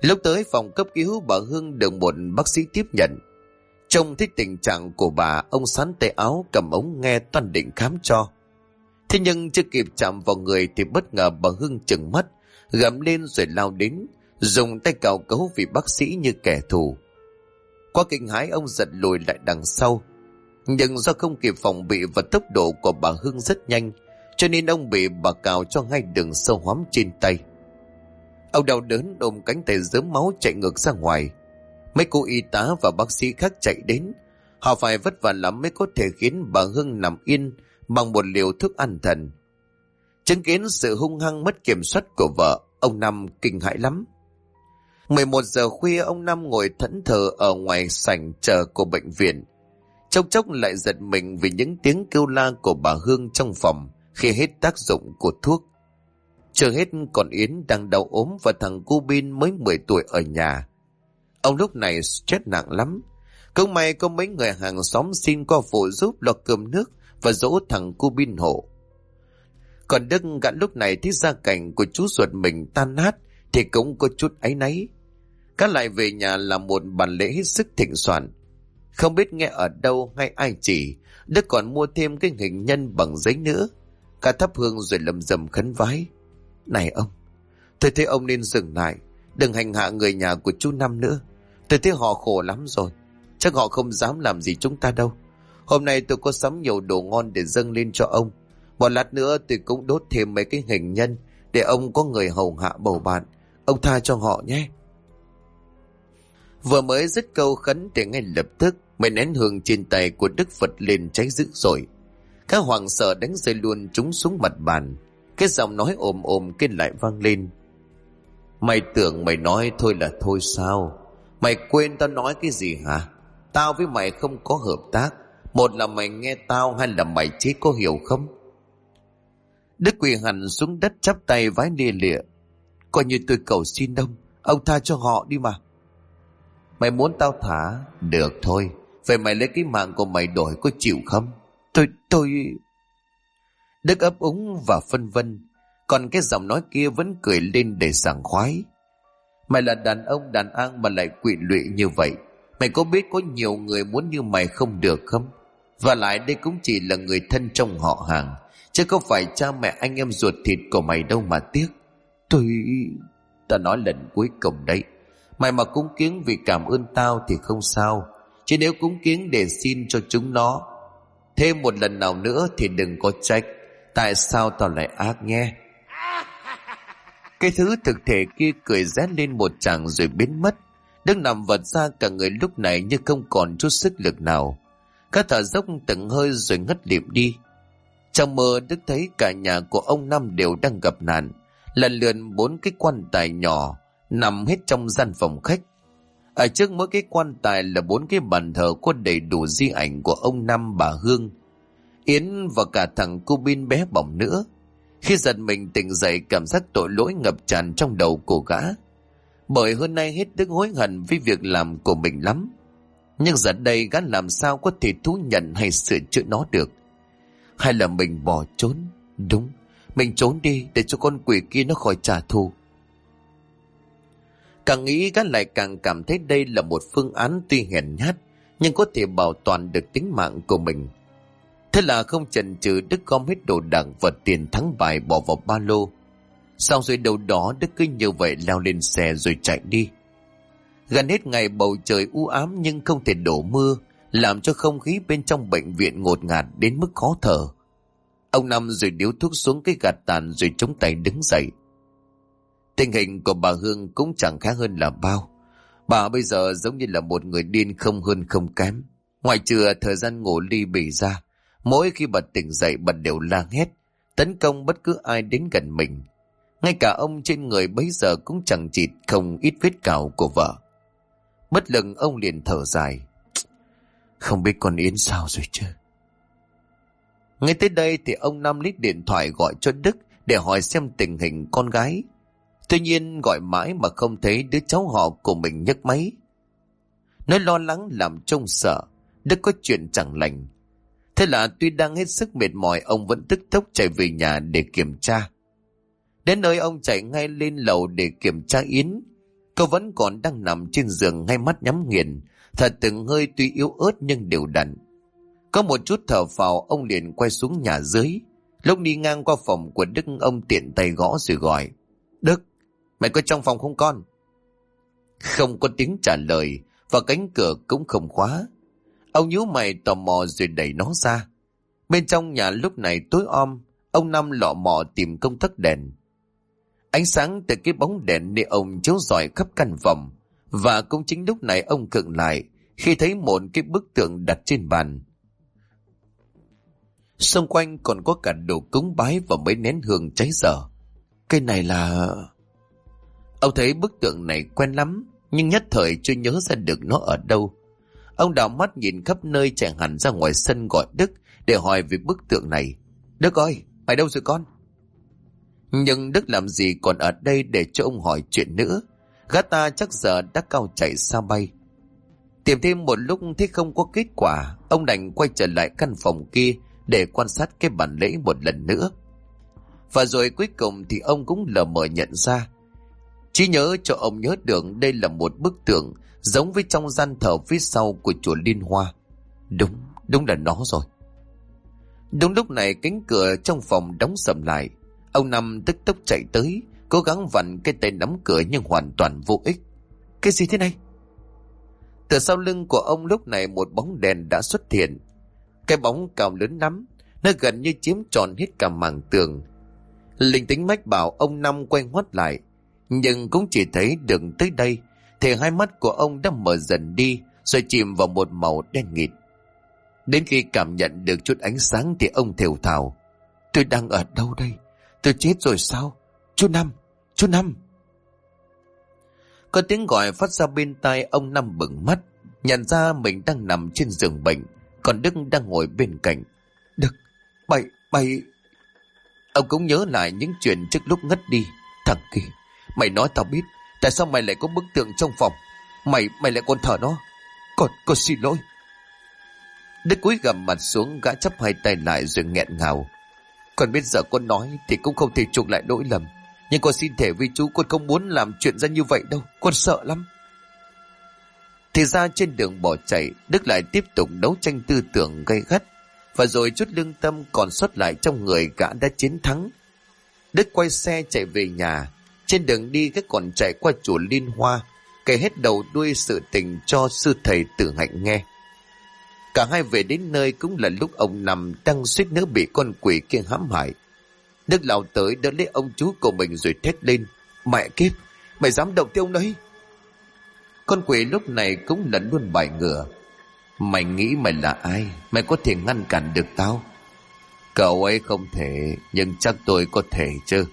Speaker 1: Lúc tới phòng cấp cứu, bà Hương được một bác sĩ tiếp nhận. Trông thấy tình trạng của bà, ông sắn tay áo cầm ống nghe toan định khám cho. Thế nhưng chưa kịp chạm vào người thì bất ngờ bà Hương trừng mắt, gầm lên rồi lao đến, dùng tay cào cấu vị bác sĩ như kẻ thù. Qua kinh hãi, ông giật lùi lại đằng sau, nhưng do không kịp phòng bị và tốc độ của bà Hương rất nhanh, cho nên ông bị bà cào cho ngay đường sâu hoắm trên tay. Ông đau đớn ôm cánh tay rớm máu chạy ngược ra ngoài. Mấy cô y tá và bác sĩ khác chạy đến. Họ phải vất vả lắm mới có thể khiến bà Hương nằm yên bằng một liều thuốc an thần. Chứng kiến sự hung hăng mất kiểm soát của vợ, ông Năm kinh hãi lắm. 11 giờ khuya, ông Năm ngồi thẫn thờ ở ngoài sảnh chờ của bệnh viện. Chốc chốc lại giật mình vì những tiếng kêu la của bà Hương trong phòng khi hết tác dụng của thuốc. Chưa hết còn Yến đang đau ốm và thằng cu Bin mới 10 tuổi ở nhà. Ông lúc này stress nặng lắm. Cũng may có mấy người hàng xóm xin qua phụ giúp lo cơm nước và dỗ thằng cu Bin hộ. Còn Đức gã lúc này thấy gia cảnh của chú ruột mình tan nát thì cũng có chút áy náy. Gã lại về nhà làm một bàn lễ hết sức thịnh soạn. Không biết nghe ở đâu hay ai chỉ, Đức còn mua thêm cái hình nhân bằng giấy nữa. Cả thắp hương rồi lầm rầm khấn vái. Này ông, tôi thấy ông nên dừng lại, đừng hành hạ người nhà của chú Năm nữa. Tôi thấy họ khổ lắm rồi, chắc họ không dám làm gì chúng ta đâu. Hôm nay tôi có sắm nhiều đồ ngon để dâng lên cho ông. Một lát nữa tôi cũng đốt thêm mấy cái hình nhân để ông có người hầu hạ bầu bạn. Ông tha cho họ nhé. Vừa mới dứt câu khấn thì ngay lập tức mấy nén hương trên tay của Đức Phật lên cháy dữ dội. Các hoàng sợ đánh rơi luôn chúng xuống mặt bàn. Cái giọng nói ồm ồm kia lại vang lên. Mày tưởng mày nói thôi là thôi sao? Mày quên tao nói cái gì hả? Tao với mày không có hợp tác. Một là mày nghe tao, hai là mày chết, có hiểu không? Đức quỳ hẳn xuống đất chắp tay vái lia lịa. Coi như tôi cầu xin ông tha cho họ đi mà. Mày muốn tao thả? Được thôi. Vậy mày lấy cái mạng của mày đổi, có chịu không? Tôi... Đức ấp úng và phân vân. Còn cái giọng nói kia vẫn cười lên để sảng khoái. Mày là đàn ông đàn an mà lại quỵ lụy như vậy. Mày có biết có nhiều người muốn như mày không được không? Và lại đây cũng chỉ là người thân trong họ hàng, chứ không phải cha mẹ anh em ruột thịt của mày đâu mà tiếc. Ta nói lần cuối cùng đấy. Mày mà cúng kiếng vì cảm ơn tao thì không sao, chứ nếu cúng kiếng để xin cho chúng nó thêm một lần nào nữa thì đừng có trách tại sao tao lại ác nghe. Cái thứ thực thể kia cười rét lên một tràng rồi biến mất. Đức nằm vật ra cả người lúc này như không còn chút sức lực nào. Các thở dốc từng hơi rồi ngất lịm đi. Trong mơ Đức thấy cả nhà của ông Năm đều đang gặp nạn. Lần lượt 4 cái quan tài nhỏ nằm hết trong gian phòng khách. Ở trước mỗi cái quan tài là 4 cái bàn thờ có đầy đủ di ảnh của ông Năm, bà Hương, Yến và cả thằng cô Bin bé bỏng nữa. Khi giật mình tỉnh dậy, cảm giác tội lỗi ngập tràn trong đầu của gã. Bởi hôm nay hết Đức hối hận với việc làm của mình lắm. Nhưng giờ đây gã làm sao có thể thú nhận hay sửa chữa nó được? Hay là mình bỏ trốn? Đúng, mình trốn đi để cho con quỷ kia nó khỏi trả thù. Càng nghĩ gã lại càng cảm thấy đây là một phương án tuy hèn nhát nhưng có thể bảo toàn được tính mạng của mình. Thế là không chần chừ, Đức gom hết đồ đạc và tiền thắng bài bỏ vào ba lô. Sau rồi đầu đó Đức cứ như vậy leo lên xe rồi chạy đi. Gần hết ngày, bầu trời u ám nhưng không thể đổ mưa, làm cho không khí bên trong bệnh viện ngột ngạt đến mức khó thở. Ông Năm rồi điếu thuốc xuống cái gạt tàn rồi chống tay đứng dậy. Tình hình của bà Hương cũng chẳng khá hơn là bao. Bà bây giờ giống như là một người điên, không hơn không kém. Ngoài trừ thời gian ngủ ly bì ra, mỗi khi bà tỉnh dậy bà đều la hét, tấn công bất cứ ai đến gần mình. Ngay cả ông trên người bấy giờ cũng chẳng chịt không ít vết cào của vợ. Bất lực ông liền thở dài. Không biết con Yến sao rồi chứ. Ngay tới đây thì ông Năm lít điện thoại gọi cho Đức để hỏi xem tình hình con gái. Tuy nhiên gọi mãi mà không thấy đứa cháu họ của mình nhấc máy. Nói lo lắng làm trông sợ Đức có chuyện chẳng lành. Thế là tuy đang hết sức mệt mỏi, ông vẫn tức tốc chạy về nhà để kiểm tra. Đến nơi ông chạy ngay lên lầu để kiểm tra Yến. Cô vẫn còn đang nằm trên giường, ngay mắt nhắm nghiền, thật từng hơi tuy yếu ớt nhưng đều đặn. Có một chút thở phào, ông liền quay xuống nhà dưới. Lúc đi ngang qua phòng của Đức, ông tiện tay gõ rồi gọi: Đức, mày có trong phòng không con? Không có tiếng trả lời, và cánh cửa cũng không khóa. Ông nhíu mày tò mò rồi đẩy nó ra. Bên trong nhà lúc này tối om. Ông Năm lọ mọ tìm công tắc đèn. Ánh sáng từ cái bóng đèn neon chiếu rọi khắp căn phòng. Và cũng chính lúc này ông khựng lại khi thấy một cái bức tượng đặt trên bàn. Xung quanh còn có cả đồ cúng bái và mấy nén hương cháy dở. Cái này là... Ông thấy bức tượng này quen lắm, nhưng nhất thời chưa nhớ ra được nó ở đâu. Ông đảo mắt nhìn khắp nơi, chạy hẳn ra ngoài sân gọi Đức để hỏi về bức tượng này. Đức ơi, mày đâu rồi con? Nhưng Đức làm gì còn ở đây để cho ông hỏi chuyện nữa. Gã ta chắc giờ đã cao chạy xa bay. Tìm thêm một lúc thì không có kết quả. Ông đành quay trở lại căn phòng kia để quan sát cái bàn lễ một lần nữa. Và rồi cuối cùng thì ông cũng lờ mờ nhận ra. Trí nhớ cho ông nhớ được đây là một bức tượng giống với trong gian thờ phía sau của chùa Liên Hoa. Đúng là nó rồi. Đúng lúc này cánh cửa trong phòng đóng sầm lại. Ông Năm tức tốc chạy tới, cố gắng vặn cái tay nắm cửa nhưng hoàn toàn vô ích. Cái gì thế này? Từ sau lưng của ông lúc này một bóng đèn đã xuất hiện. Cái bóng cao lớn lắm, nó gần như chiếm trọn hết cả mảng tường. Linh tính mách bảo ông Năm quay ngoắt lại, nhưng cũng chỉ thấy đường tới đây thì hai mắt của ông đã mở dần đi, rồi chìm vào một màu đen nghịt. Đến khi cảm nhận được chút ánh sáng thì ông thều thào: Tôi đang ở đâu đây? Tôi chết rồi sao? Chú Năm! Chú Năm! Có tiếng gọi phát ra bên tai. Ông Năm bừng mắt, nhận ra mình đang nằm trên giường bệnh, còn Đức đang ngồi bên cạnh. Đức, mày... Ông cũng nhớ lại những chuyện trước lúc ngất đi. Thằng kia, mày nói tao biết, tại sao mày lại có bức tượng trong phòng? Mày lại còn thờ nó. Con xin lỗi. Đức cúi gằm mặt xuống, gã chắp hai tay lại rồi nghẹn ngào. Con biết giờ con nói thì cũng không thể chuộc lại lỗi lầm, nhưng con xin thề với chú con không muốn làm chuyện ra như vậy đâu. Con sợ lắm. Thì ra trên đường bỏ chạy, Đức lại tiếp tục đấu tranh tư tưởng gay gắt, và rồi chút lương tâm còn sót lại trong người gã đã chiến thắng. Đức quay xe chạy về nhà. Trên đường đi gã còn chạy qua chùa Liên Hoa, kể hết đầu đuôi sự tình cho sư thầy Tử Hạnh nghe. Cả hai về đến nơi cũng là lúc ông Năm đang suýt nữa bị con quỷ kia hãm hại. Đức lao tới đỡ lấy ông chú của mình rồi thét lên: Mẹ kiếp, mày dám động tới ông đấy? Con quỷ lúc này cũng lẫn luôn bài ngửa: Mày nghĩ mày là ai? Mày có thể ngăn cản được tao? Cậu ấy không thể, nhưng chắc tôi có thể chứ.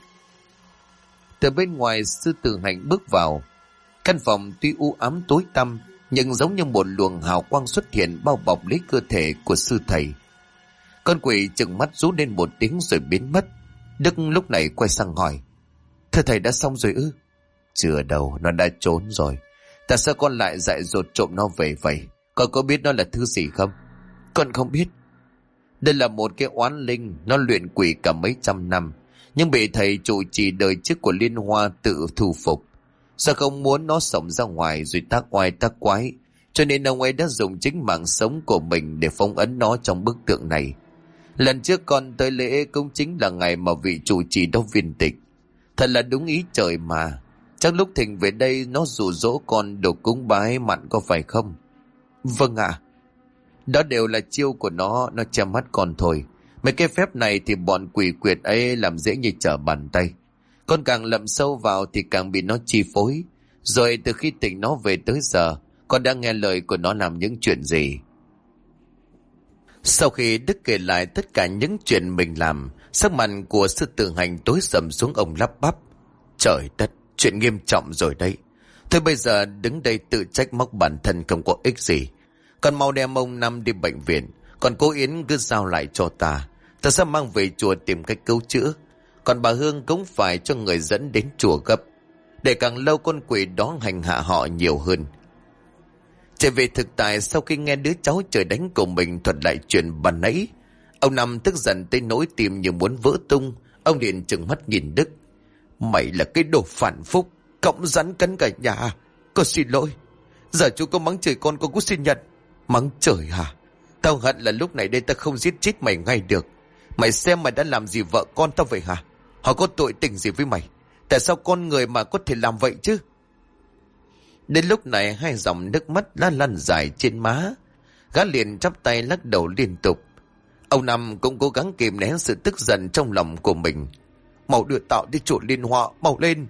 Speaker 1: Từ bên ngoài sư Tử Hạnh bước vào. Căn phòng tuy u ám tối tăm, nhưng giống như một luồng hào quang xuất hiện bao bọc lấy cơ thể của sư thầy. Con quỷ trừng mắt rú lên một tiếng rồi biến mất. Đức lúc này quay sang hỏi: Thưa thầy đã xong rồi ư? Chưa đâu, nó đã trốn rồi. Tại sao con lại dại dột trộm nó về vậy? Con có biết nó là thứ gì không? Con không biết. Đây là một cái oán linh, nó luyện quỷ cả mấy trăm năm, nhưng bị thầy trụ trì đời trước của Liên Hoa tự thu phục. Sao không muốn nó sống ra ngoài rồi tác oai tác quái, cho nên ông ấy đã dùng chính mạng sống của mình để phong ấn nó trong bức tượng này. Lần trước con tới lễ cũng chính là ngày mà vị trụ trì đó viên tịch. Thật là đúng ý trời mà. Chắc lúc Thịnh về đây nó dụ dỗ con đồ cúng bái mặn có phải không? Vâng ạ. Đó đều là chiêu của nó che mắt con thôi. Mấy cái phép này thì bọn quỷ quyệt ấy làm dễ như trở bàn tay. Con càng lậm sâu vào thì càng bị nó chi phối. Rồi từ khi Thịnh nó về tới giờ, con đã nghe lời của nó làm những chuyện gì? Sau khi Đức kể lại tất cả những chuyện mình làm, sắc mặt của sư Tử Hạnh tối sầm xuống. Ông lắp bắp: Trời đất, chuyện nghiêm trọng rồi đấy. Thôi bây giờ đứng đây tự trách móc bản thân không có ích gì. Con mau đem ông Năm đi bệnh viện. Còn cô Yến cứ giao lại cho ta sẽ mang về chùa tìm cách cứu chữa. Còn bà Hương cũng phải cho người dẫn đến chùa gấp, để càng lâu con quỷ đó hành hạ họ nhiều hơn. Trở về thực tại, sau khi nghe đứa cháu trời đánh của mình thuật lại chuyện ban nãy, ông Năm tức giận tới nỗi tim như muốn vỡ tung. Ông liền trừng mắt nhìn Đức: Mày là cái đồ phản phúc,
Speaker 2: cõng rắn cắn cả nhà. Con xin lỗi. Giờ chú có mắng chửi con cũng xin nhận. Mắng chửi hả? Tao hận là lúc này đây ta không giết chết mày ngay được. Mày xem mày đã làm gì vợ con tao vậy hả? Họ có tội tình gì với mày? Tại sao con người mà có thể làm vậy chứ? Đến lúc này hai dòng nước mắt đã lăn dài trên má. Gã liền chắp tay lắc đầu liên tục. Ông Năm cũng cố gắng kìm nén sự tức giận trong lòng của mình. Mau đưa Tạo đi chỗ Liên Hoa, mau lên.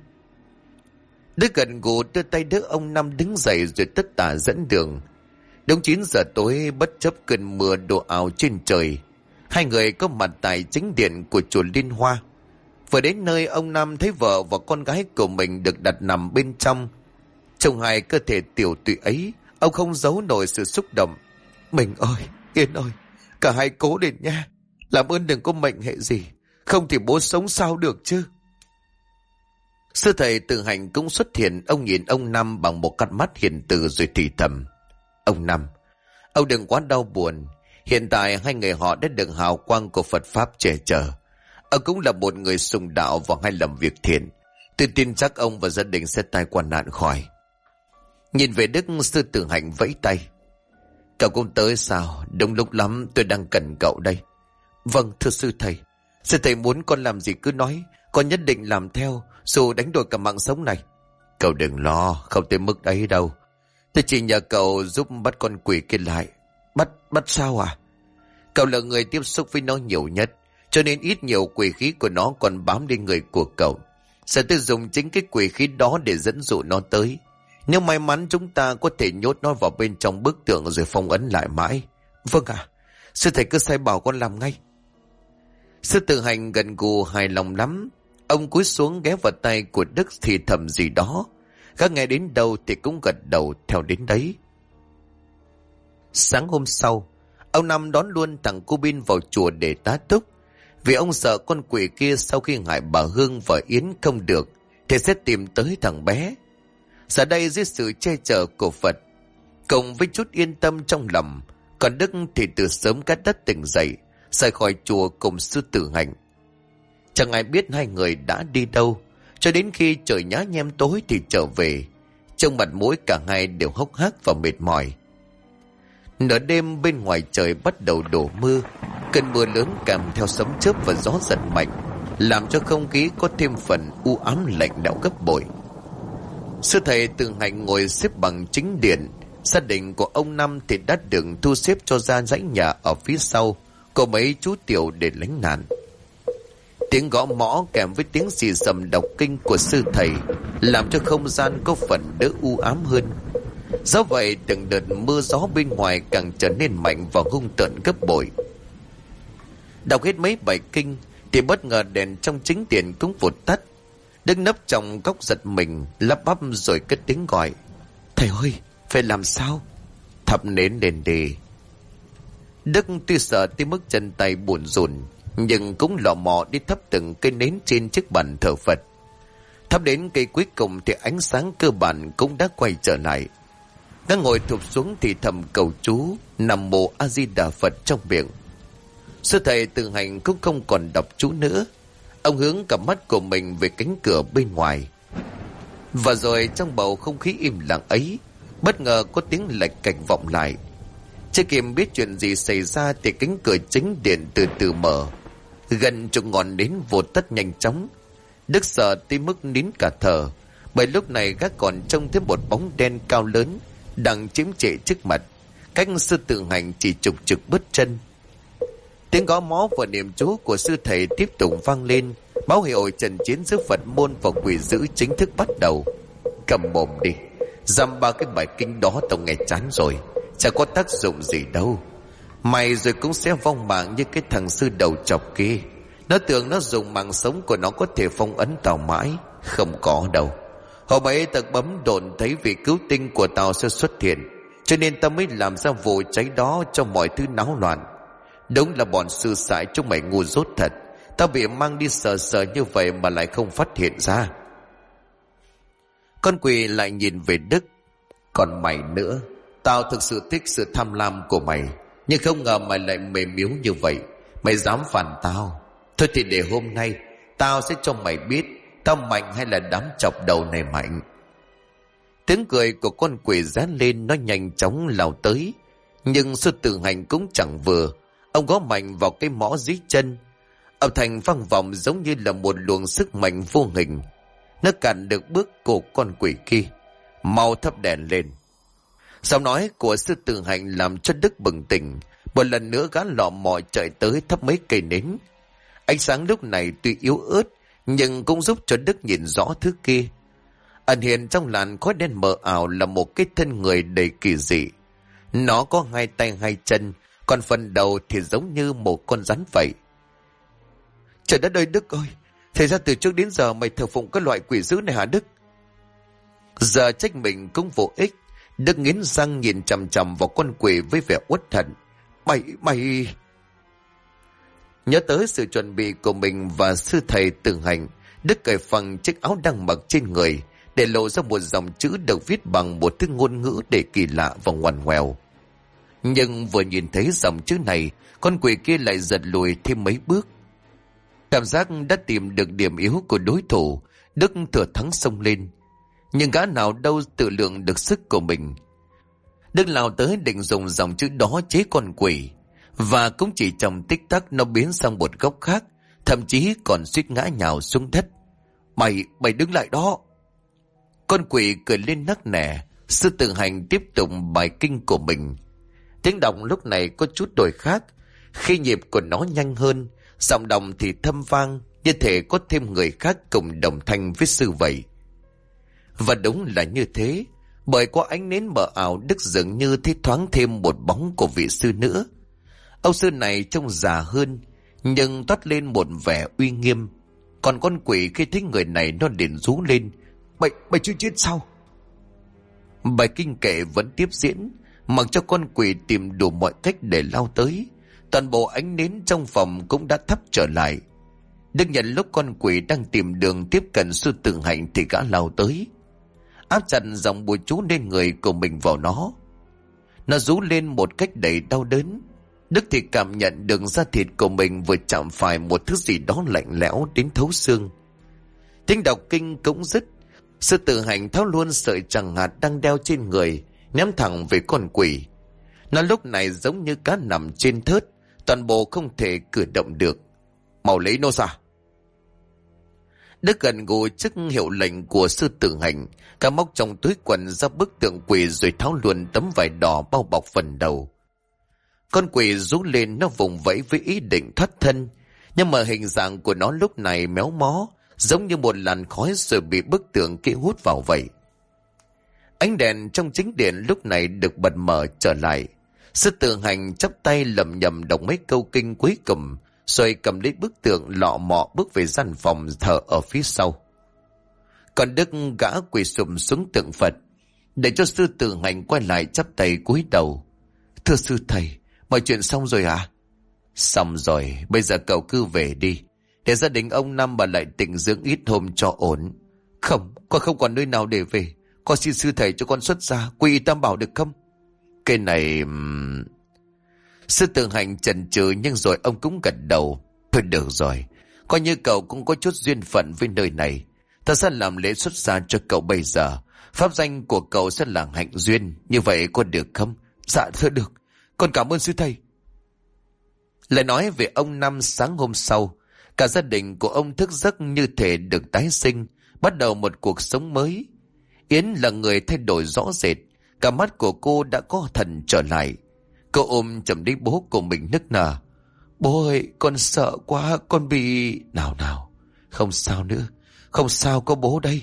Speaker 2: Đức gần gù đưa tay đỡ ông Năm đứng dậy rồi tất tả dẫn đường. Đúng 9 giờ tối, bất chấp cơn mưa đổ ào trên trời, hai người có mặt tại chính điện của chùa Liên Hoa. Vừa đến nơi, ông Năm thấy vợ và con gái của mình được đặt nằm bên trong. Trong hai cơ thể tiểu tụy ấy, ông không giấu nổi sự xúc động. Mình ơi, Yên ơi, cả hai cố lên nha. Làm ơn đừng có mệnh hệ gì, không thì bố sống sao được chứ. Sư thầy Từ Hành cũng xuất hiện. Ông nhìn ông Năm bằng một cặp mắt hiền từ rồi thì thầm. Ông Năm, ông đừng quá đau buồn. Hiện tại hai người họ đã được hào quang của Phật Pháp che chở. Ông cũng là một người sùng đạo và hay làm việc thiện. Tôi tin chắc ông và gia đình sẽ tai qua nạn khỏi. Nhìn về Đức, sư Từ Hành vẫy tay. Cậu cũng tới sao? Đúng lúc lắm, tôi đang cần cậu đây. Vâng, thưa sư thầy. Sư thầy muốn con làm gì cứ nói, con nhất định làm theo, dù đánh đổi cả mạng sống này. Cậu đừng lo, không tới mức đấy đâu. Tôi chỉ nhờ cậu giúp bắt con quỷ kia lại. Bắt sao à? Cậu là người tiếp xúc với nó nhiều nhất, cho nên ít nhiều quỷ khí của nó còn bám lên người của cậu. Sẽ tôi dùng chính cái quỷ khí đó để dẫn dụ nó tới. Nếu may mắn chúng ta có thể nhốt nó vào bên trong bức tượng rồi phong ấn lại mãi. Vâng ạ, sư thầy cứ sai bảo con làm ngay. Sư Từ Hành gần gù hài lòng lắm. Ông cúi xuống ghé vào tay của Đức thì thầm gì đó. Gã nghe đến đâu thì cũng gật đầu theo đến đấy. Sáng hôm sau, ông Năm đón luôn thằng Cô Bin vào chùa để tá túc. Vì ông sợ con quỷ kia sau khi hại bà Hương và Yến không được thì sẽ tìm tới thằng bé. Giờ đây dưới sự che chở của Phật, cộng với chút yên tâm trong lòng, còn Đức thì từ sớm cắt đất tỉnh dậy, rời khỏi chùa cùng sư Tử Hành. Chẳng ai biết hai người đã đi đâu, cho đến khi trời nhá nhem tối thì trở về. Trong mặt mũi cả hai đều hốc hác và mệt mỏi. Nửa đêm bên ngoài trời bắt đầu đổ mưa. Cơn mưa lớn kèm theo sấm chớp và gió giật mạnh, làm cho không khí có thêm phần u ám lạnh lẽo gấp bội. Sư thầy Từ Hành ngồi xếp bằng chính điện. Gia đình của ông Năm thì đã được thu xếp cho ra dãy nhà ở phía sau, có mấy chú tiểu để lánh nạn. Tiếng gõ mõ kèm với tiếng xì xầm đọc kinh của sư thầy làm cho không gian có phần đỡ u ám hơn. Do vậy từng đợt mưa gió bên ngoài càng trở nên mạnh và hung tợn gấp bội. Đọc hết mấy bài kinh thì bất ngờ đèn trong chính điện cũng vụt tắt. Đức nấp trong góc giật mình, lắp bắp rồi cất tiếng gọi. Thầy ơi, phải làm sao? Thắp nến lên đi. Đức tuy sợ tới mức chân tay buồn rùn, nhưng cũng lò mò đi thắp từng cây nến trên chiếc bàn thờ Phật. Thắp đến cây cuối cùng thì ánh sáng cơ bản cũng đã quay trở lại. Nó ngồi thụp xuống thì thầm cầu chú Nam Mô A Di Đà Phật trong miệng. Sư thầy Từ Hành cũng không còn đọc chú nữa. Ông hướng cặp mắt của mình về cánh cửa bên ngoài. Và rồi trong bầu không khí im lặng ấy, bất ngờ có tiếng lạch cạch vọng lại. Chưa kịp biết chuyện gì xảy ra thì cánh cửa chính điện từ từ mở. Gần chục ngọn nến vụt tắt nhanh chóng. Đức sợ tới mức nín cả thở, bởi lúc này gác còn trông thấy một bóng đen cao lớn đang chiếm trệ trước mặt, cách sư Từ Hành chỉ chục bước chân. Tiếng gõ mõ và niệm chú của sư thầy tiếp tục vang lên, báo hiệu trận chiến giữa Phật môn và quỷ dữ chính thức bắt đầu. Cầm mồm đi, dăm ba cái bài kinh đó tao nghe chán rồi, chẳng có tác dụng gì đâu. Mày rồi cũng sẽ vong mạng như cái thằng sư đầu chọc kia. Nó tưởng nó dùng mạng sống của nó có thể phong ấn tao mãi. Không có đâu. Hôm ấy tao bấm đồn thấy vị cứu tinh của tao sẽ xuất hiện, cho nên tao mới làm ra vụ cháy đó cho mọi thứ náo loạn. Đúng là bọn sư sãi chúng mày ngu dốt thật. Tao bị mang đi sờ như vậy mà lại không phát hiện ra. Con quỷ lại nhìn về Đức. Còn mày nữa, tao thực sự thích sự tham lam của mày, nhưng không ngờ mày lại mềm yếu như vậy. Mày dám phản tao. Thôi thì để hôm nay tao sẽ cho mày biết
Speaker 1: Tao mạnh hay là đám chọc đầu này mạnh? Tiếng cười của con quỷ rán lên, nó nhanh chóng lao tới. Nhưng Sư Tử Hành cũng chẳng vừa. Ông gõ mạnh vào cái mõ dưới chân. Âm thanh vang vọng giống như là một luồng sức mạnh vô hình. Nó cản được bước của con quỷ kia. Mau thắp đèn lên. Giọng nói của Sư Tử Hành làm cho Đức bừng tỉnh. Một lần nữa gã lọ mọ chạy tới thắp mấy cây nến. Ánh sáng lúc này tuy yếu ớt, nhưng cũng giúp cho Đức nhìn rõ thứ kia. Ẩn hiện trong làn khói đen mờ ảo là một cái thân người đầy kỳ dị. Nó có 2 tay 2 chân, còn phần đầu thì giống như một con rắn vậy. Trời đất ơi Đức ơi, thế ra từ trước đến giờ mày thờ phụng cái loại quỷ dữ này hả Đức? Giờ trách mình cũng vô ích. Đức nghiến răng nhìn chằm chằm vào con quỷ với vẻ uất hận. Mày... Nhớ tới sự chuẩn bị của mình và sư thầy Tử Hành, Đức cởi phăng chiếc áo đang mặc trên người, để lộ ra một dòng chữ được viết bằng một thứ ngôn ngữ để kỳ lạ và ngoằn ngoèo. Nhưng vừa nhìn thấy dòng chữ này, con quỷ kia lại giật lùi thêm mấy bước. Cảm giác đã tìm được điểm yếu của đối thủ, Đức thừa thắng xông lên. Nhưng gã nào đâu tự lượng được sức của mình. Đức lao tới định dùng dòng chữ đó chế con quỷ, và cũng chỉ trong tích tắc nó biến sang một góc khác, thậm chí còn suýt ngã nhào xuống đất. Mày đứng lại đó. Con quỷ cười lên nắc nẻ. Sư Tử Hành tiếp tục bài kinh của mình. Tiếng động lúc này có chút đổi khác. Khi nhịp của nó nhanh hơn, giọng đồng thì thâm vang, như thể có thêm người khác cùng đồng thanh với sư vậy. Và đúng là như thế, bởi qua ánh nến mờ ảo, Đức dường như thấy thoáng thêm một bóng của vị sư nữa. Ông sư này trông già hơn, nhưng toát lên một vẻ uy nghiêm. Còn con quỷ khi thấy người này nó liền rú lên. Mày chưa chết sao? Bài kinh kệ vẫn tiếp diễn, mặc cho con quỷ tìm đủ mọi cách để lao tới. Toàn bộ ánh nến trong phòng cũng đã thắp trở lại. Đức nhận lúc con quỷ đang tìm đường tiếp cận Sư Tử Hành thì gã lao tới, áp chặt dòng bùa chú lên người của mình vào nó. Nó rú lên một cách đầy đau đớn. Đức thì cảm nhận được da thịt của mình vừa chạm phải một thứ gì đó lạnh lẽo đến thấu xương. Tiếng đọc kinh cũng dứt. Sư Tử Hành tháo luôn sợi tràng hạt đang đeo trên người, ném thẳng về con quỷ. Nó lúc này giống như cá nằm trên thớt, toàn bộ không thể cử động được. Mau lấy nó ra. Đức gần gù trước hiệu lệnh của Sư Tử Hành, cả móc trong túi quần ra bức tượng quỷ rồi tháo luôn tấm vải đỏ bao bọc phần đầu. Con quỷ rú lên, nó vùng vẫy với ý định thoát thân, nhưng mà hình dạng của nó lúc này méo mó, giống như một làn khói rồi bị bức tượng kia hút vào vậy. Ánh đèn trong chính điện lúc này được bật mở trở lại. Sư Tử Hành chắp tay lẩm nhẩm đọc mấy câu kinh cuối cùng, rồi cầm lấy bức tượng lọ mọ bước về gian phòng thờ ở phía sau. Còn Đức gã quỳ sụp xuống tượng Phật, để cho Sư Tử Hành quay lại chắp tay cúi đầu. Thưa sư thầy, mọi chuyện xong rồi à? Xong rồi, bây giờ cậu cứ về đi, để gia đình ông Năm bà lại tịnh dưỡng ít hôm cho ổn. Không, con không còn nơi nào để về. Con xin sư thầy cho con xuất gia quy y Tam Bảo được không? Cái này... Sư Tử Hành chần chừ, nhưng rồi ông cũng gật đầu. Thôi được rồi, coi như cậu cũng có chút duyên phận với nơi này. Ta sẽ làm lễ xuất gia cho cậu bây giờ. Pháp danh của cậu sẽ là Hạnh Duyên. Như vậy có được không? Dạ thưa được, con cảm ơn sư thầy. Lại nói về ông Năm, sáng hôm sau, cả gia đình của ông thức giấc như thể được tái sinh, bắt đầu một cuộc sống mới. Yến là người thay đổi rõ rệt, cả mắt của cô đã có thần trở lại. Cô ôm chầm lấy bố của mình nức nở. Bố ơi, con sợ quá, con bị... Nào, không sao nữa, không sao, có bố đây.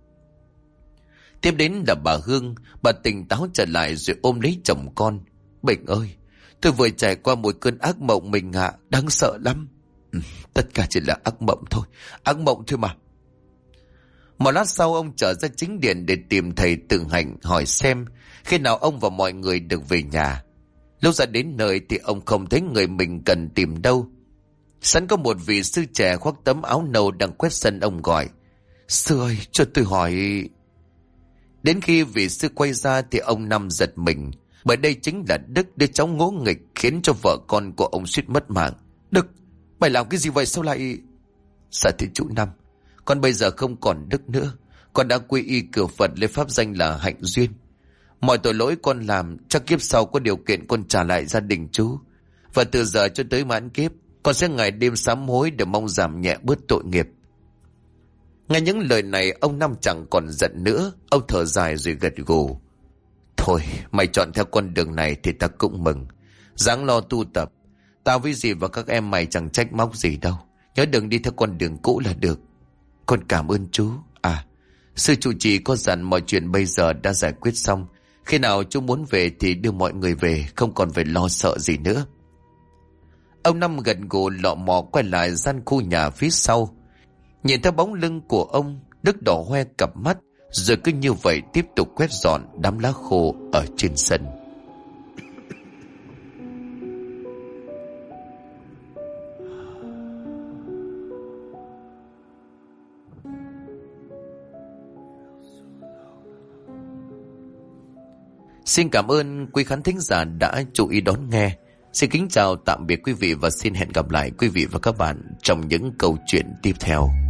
Speaker 1: Tiếp đến là bà Hương, bà tỉnh táo trở lại rồi ôm lấy chồng con. Bình ơi, tôi vừa trải qua một cơn ác mộng mình ạ, đáng sợ lắm. Tất cả chỉ là ác mộng thôi mà. Một lát sau ông trở ra chính điện để tìm thầy Tử Hành hỏi xem khi nào ông và mọi người được về nhà. Lúc ra đến nơi thì ông không thấy người mình cần tìm đâu. Sẵn có một vị sư trẻ khoác tấm áo nâu đang quét sân, ông gọi. Sư ơi, cho tôi hỏi... Đến khi vị sư quay ra thì ông Năm giật mình, bởi đây chính là Đức, đứa cháu ngỗ nghịch khiến cho vợ con của ông suýt mất mạng. Đức, mày làm cái gì vậy, sao lại... Dạ thưa chú Năm, Con bây giờ không còn đức nữa. Con đã quy y cử Phật lấy pháp danh là hạnh duyên. Mọi tội lỗi con làm chắc kiếp sau có điều kiện con trả lại gia đình chú. Và từ giờ cho tới mãn kiếp, con sẽ ngày đêm sám hối để mong giảm nhẹ bớt tội nghiệp. Nghe những lời này, ông Năm chẳng còn giận nữa. Ông thở dài rồi gật gù. Thôi, mày chọn theo con đường này thì ta cũng mừng. Ráng lo tu tập. Tao với dì và các em mày chẳng trách móc gì đâu. Nhớ đừng đi theo con đường cũ là được. Con cảm ơn chú. À, sư trụ trì có dặn mọi chuyện bây giờ đã giải quyết xong. Khi nào chú muốn về thì đưa mọi người về, không còn phải lo sợ gì nữa. Ông Năm gật gù lọ mò quay lại gian khu nhà phía sau. Nhìn theo bóng lưng của ông, Đức đỏ hoe cặp mắt, rồi cứ như vậy tiếp tục quét dọn đám lá khô ở trên sân. Xin cảm ơn quý khán thính giả đã chú ý đón nghe. Xin kính chào tạm biệt quý vị và xin hẹn gặp lại quý vị và các bạn trong những câu chuyện tiếp theo.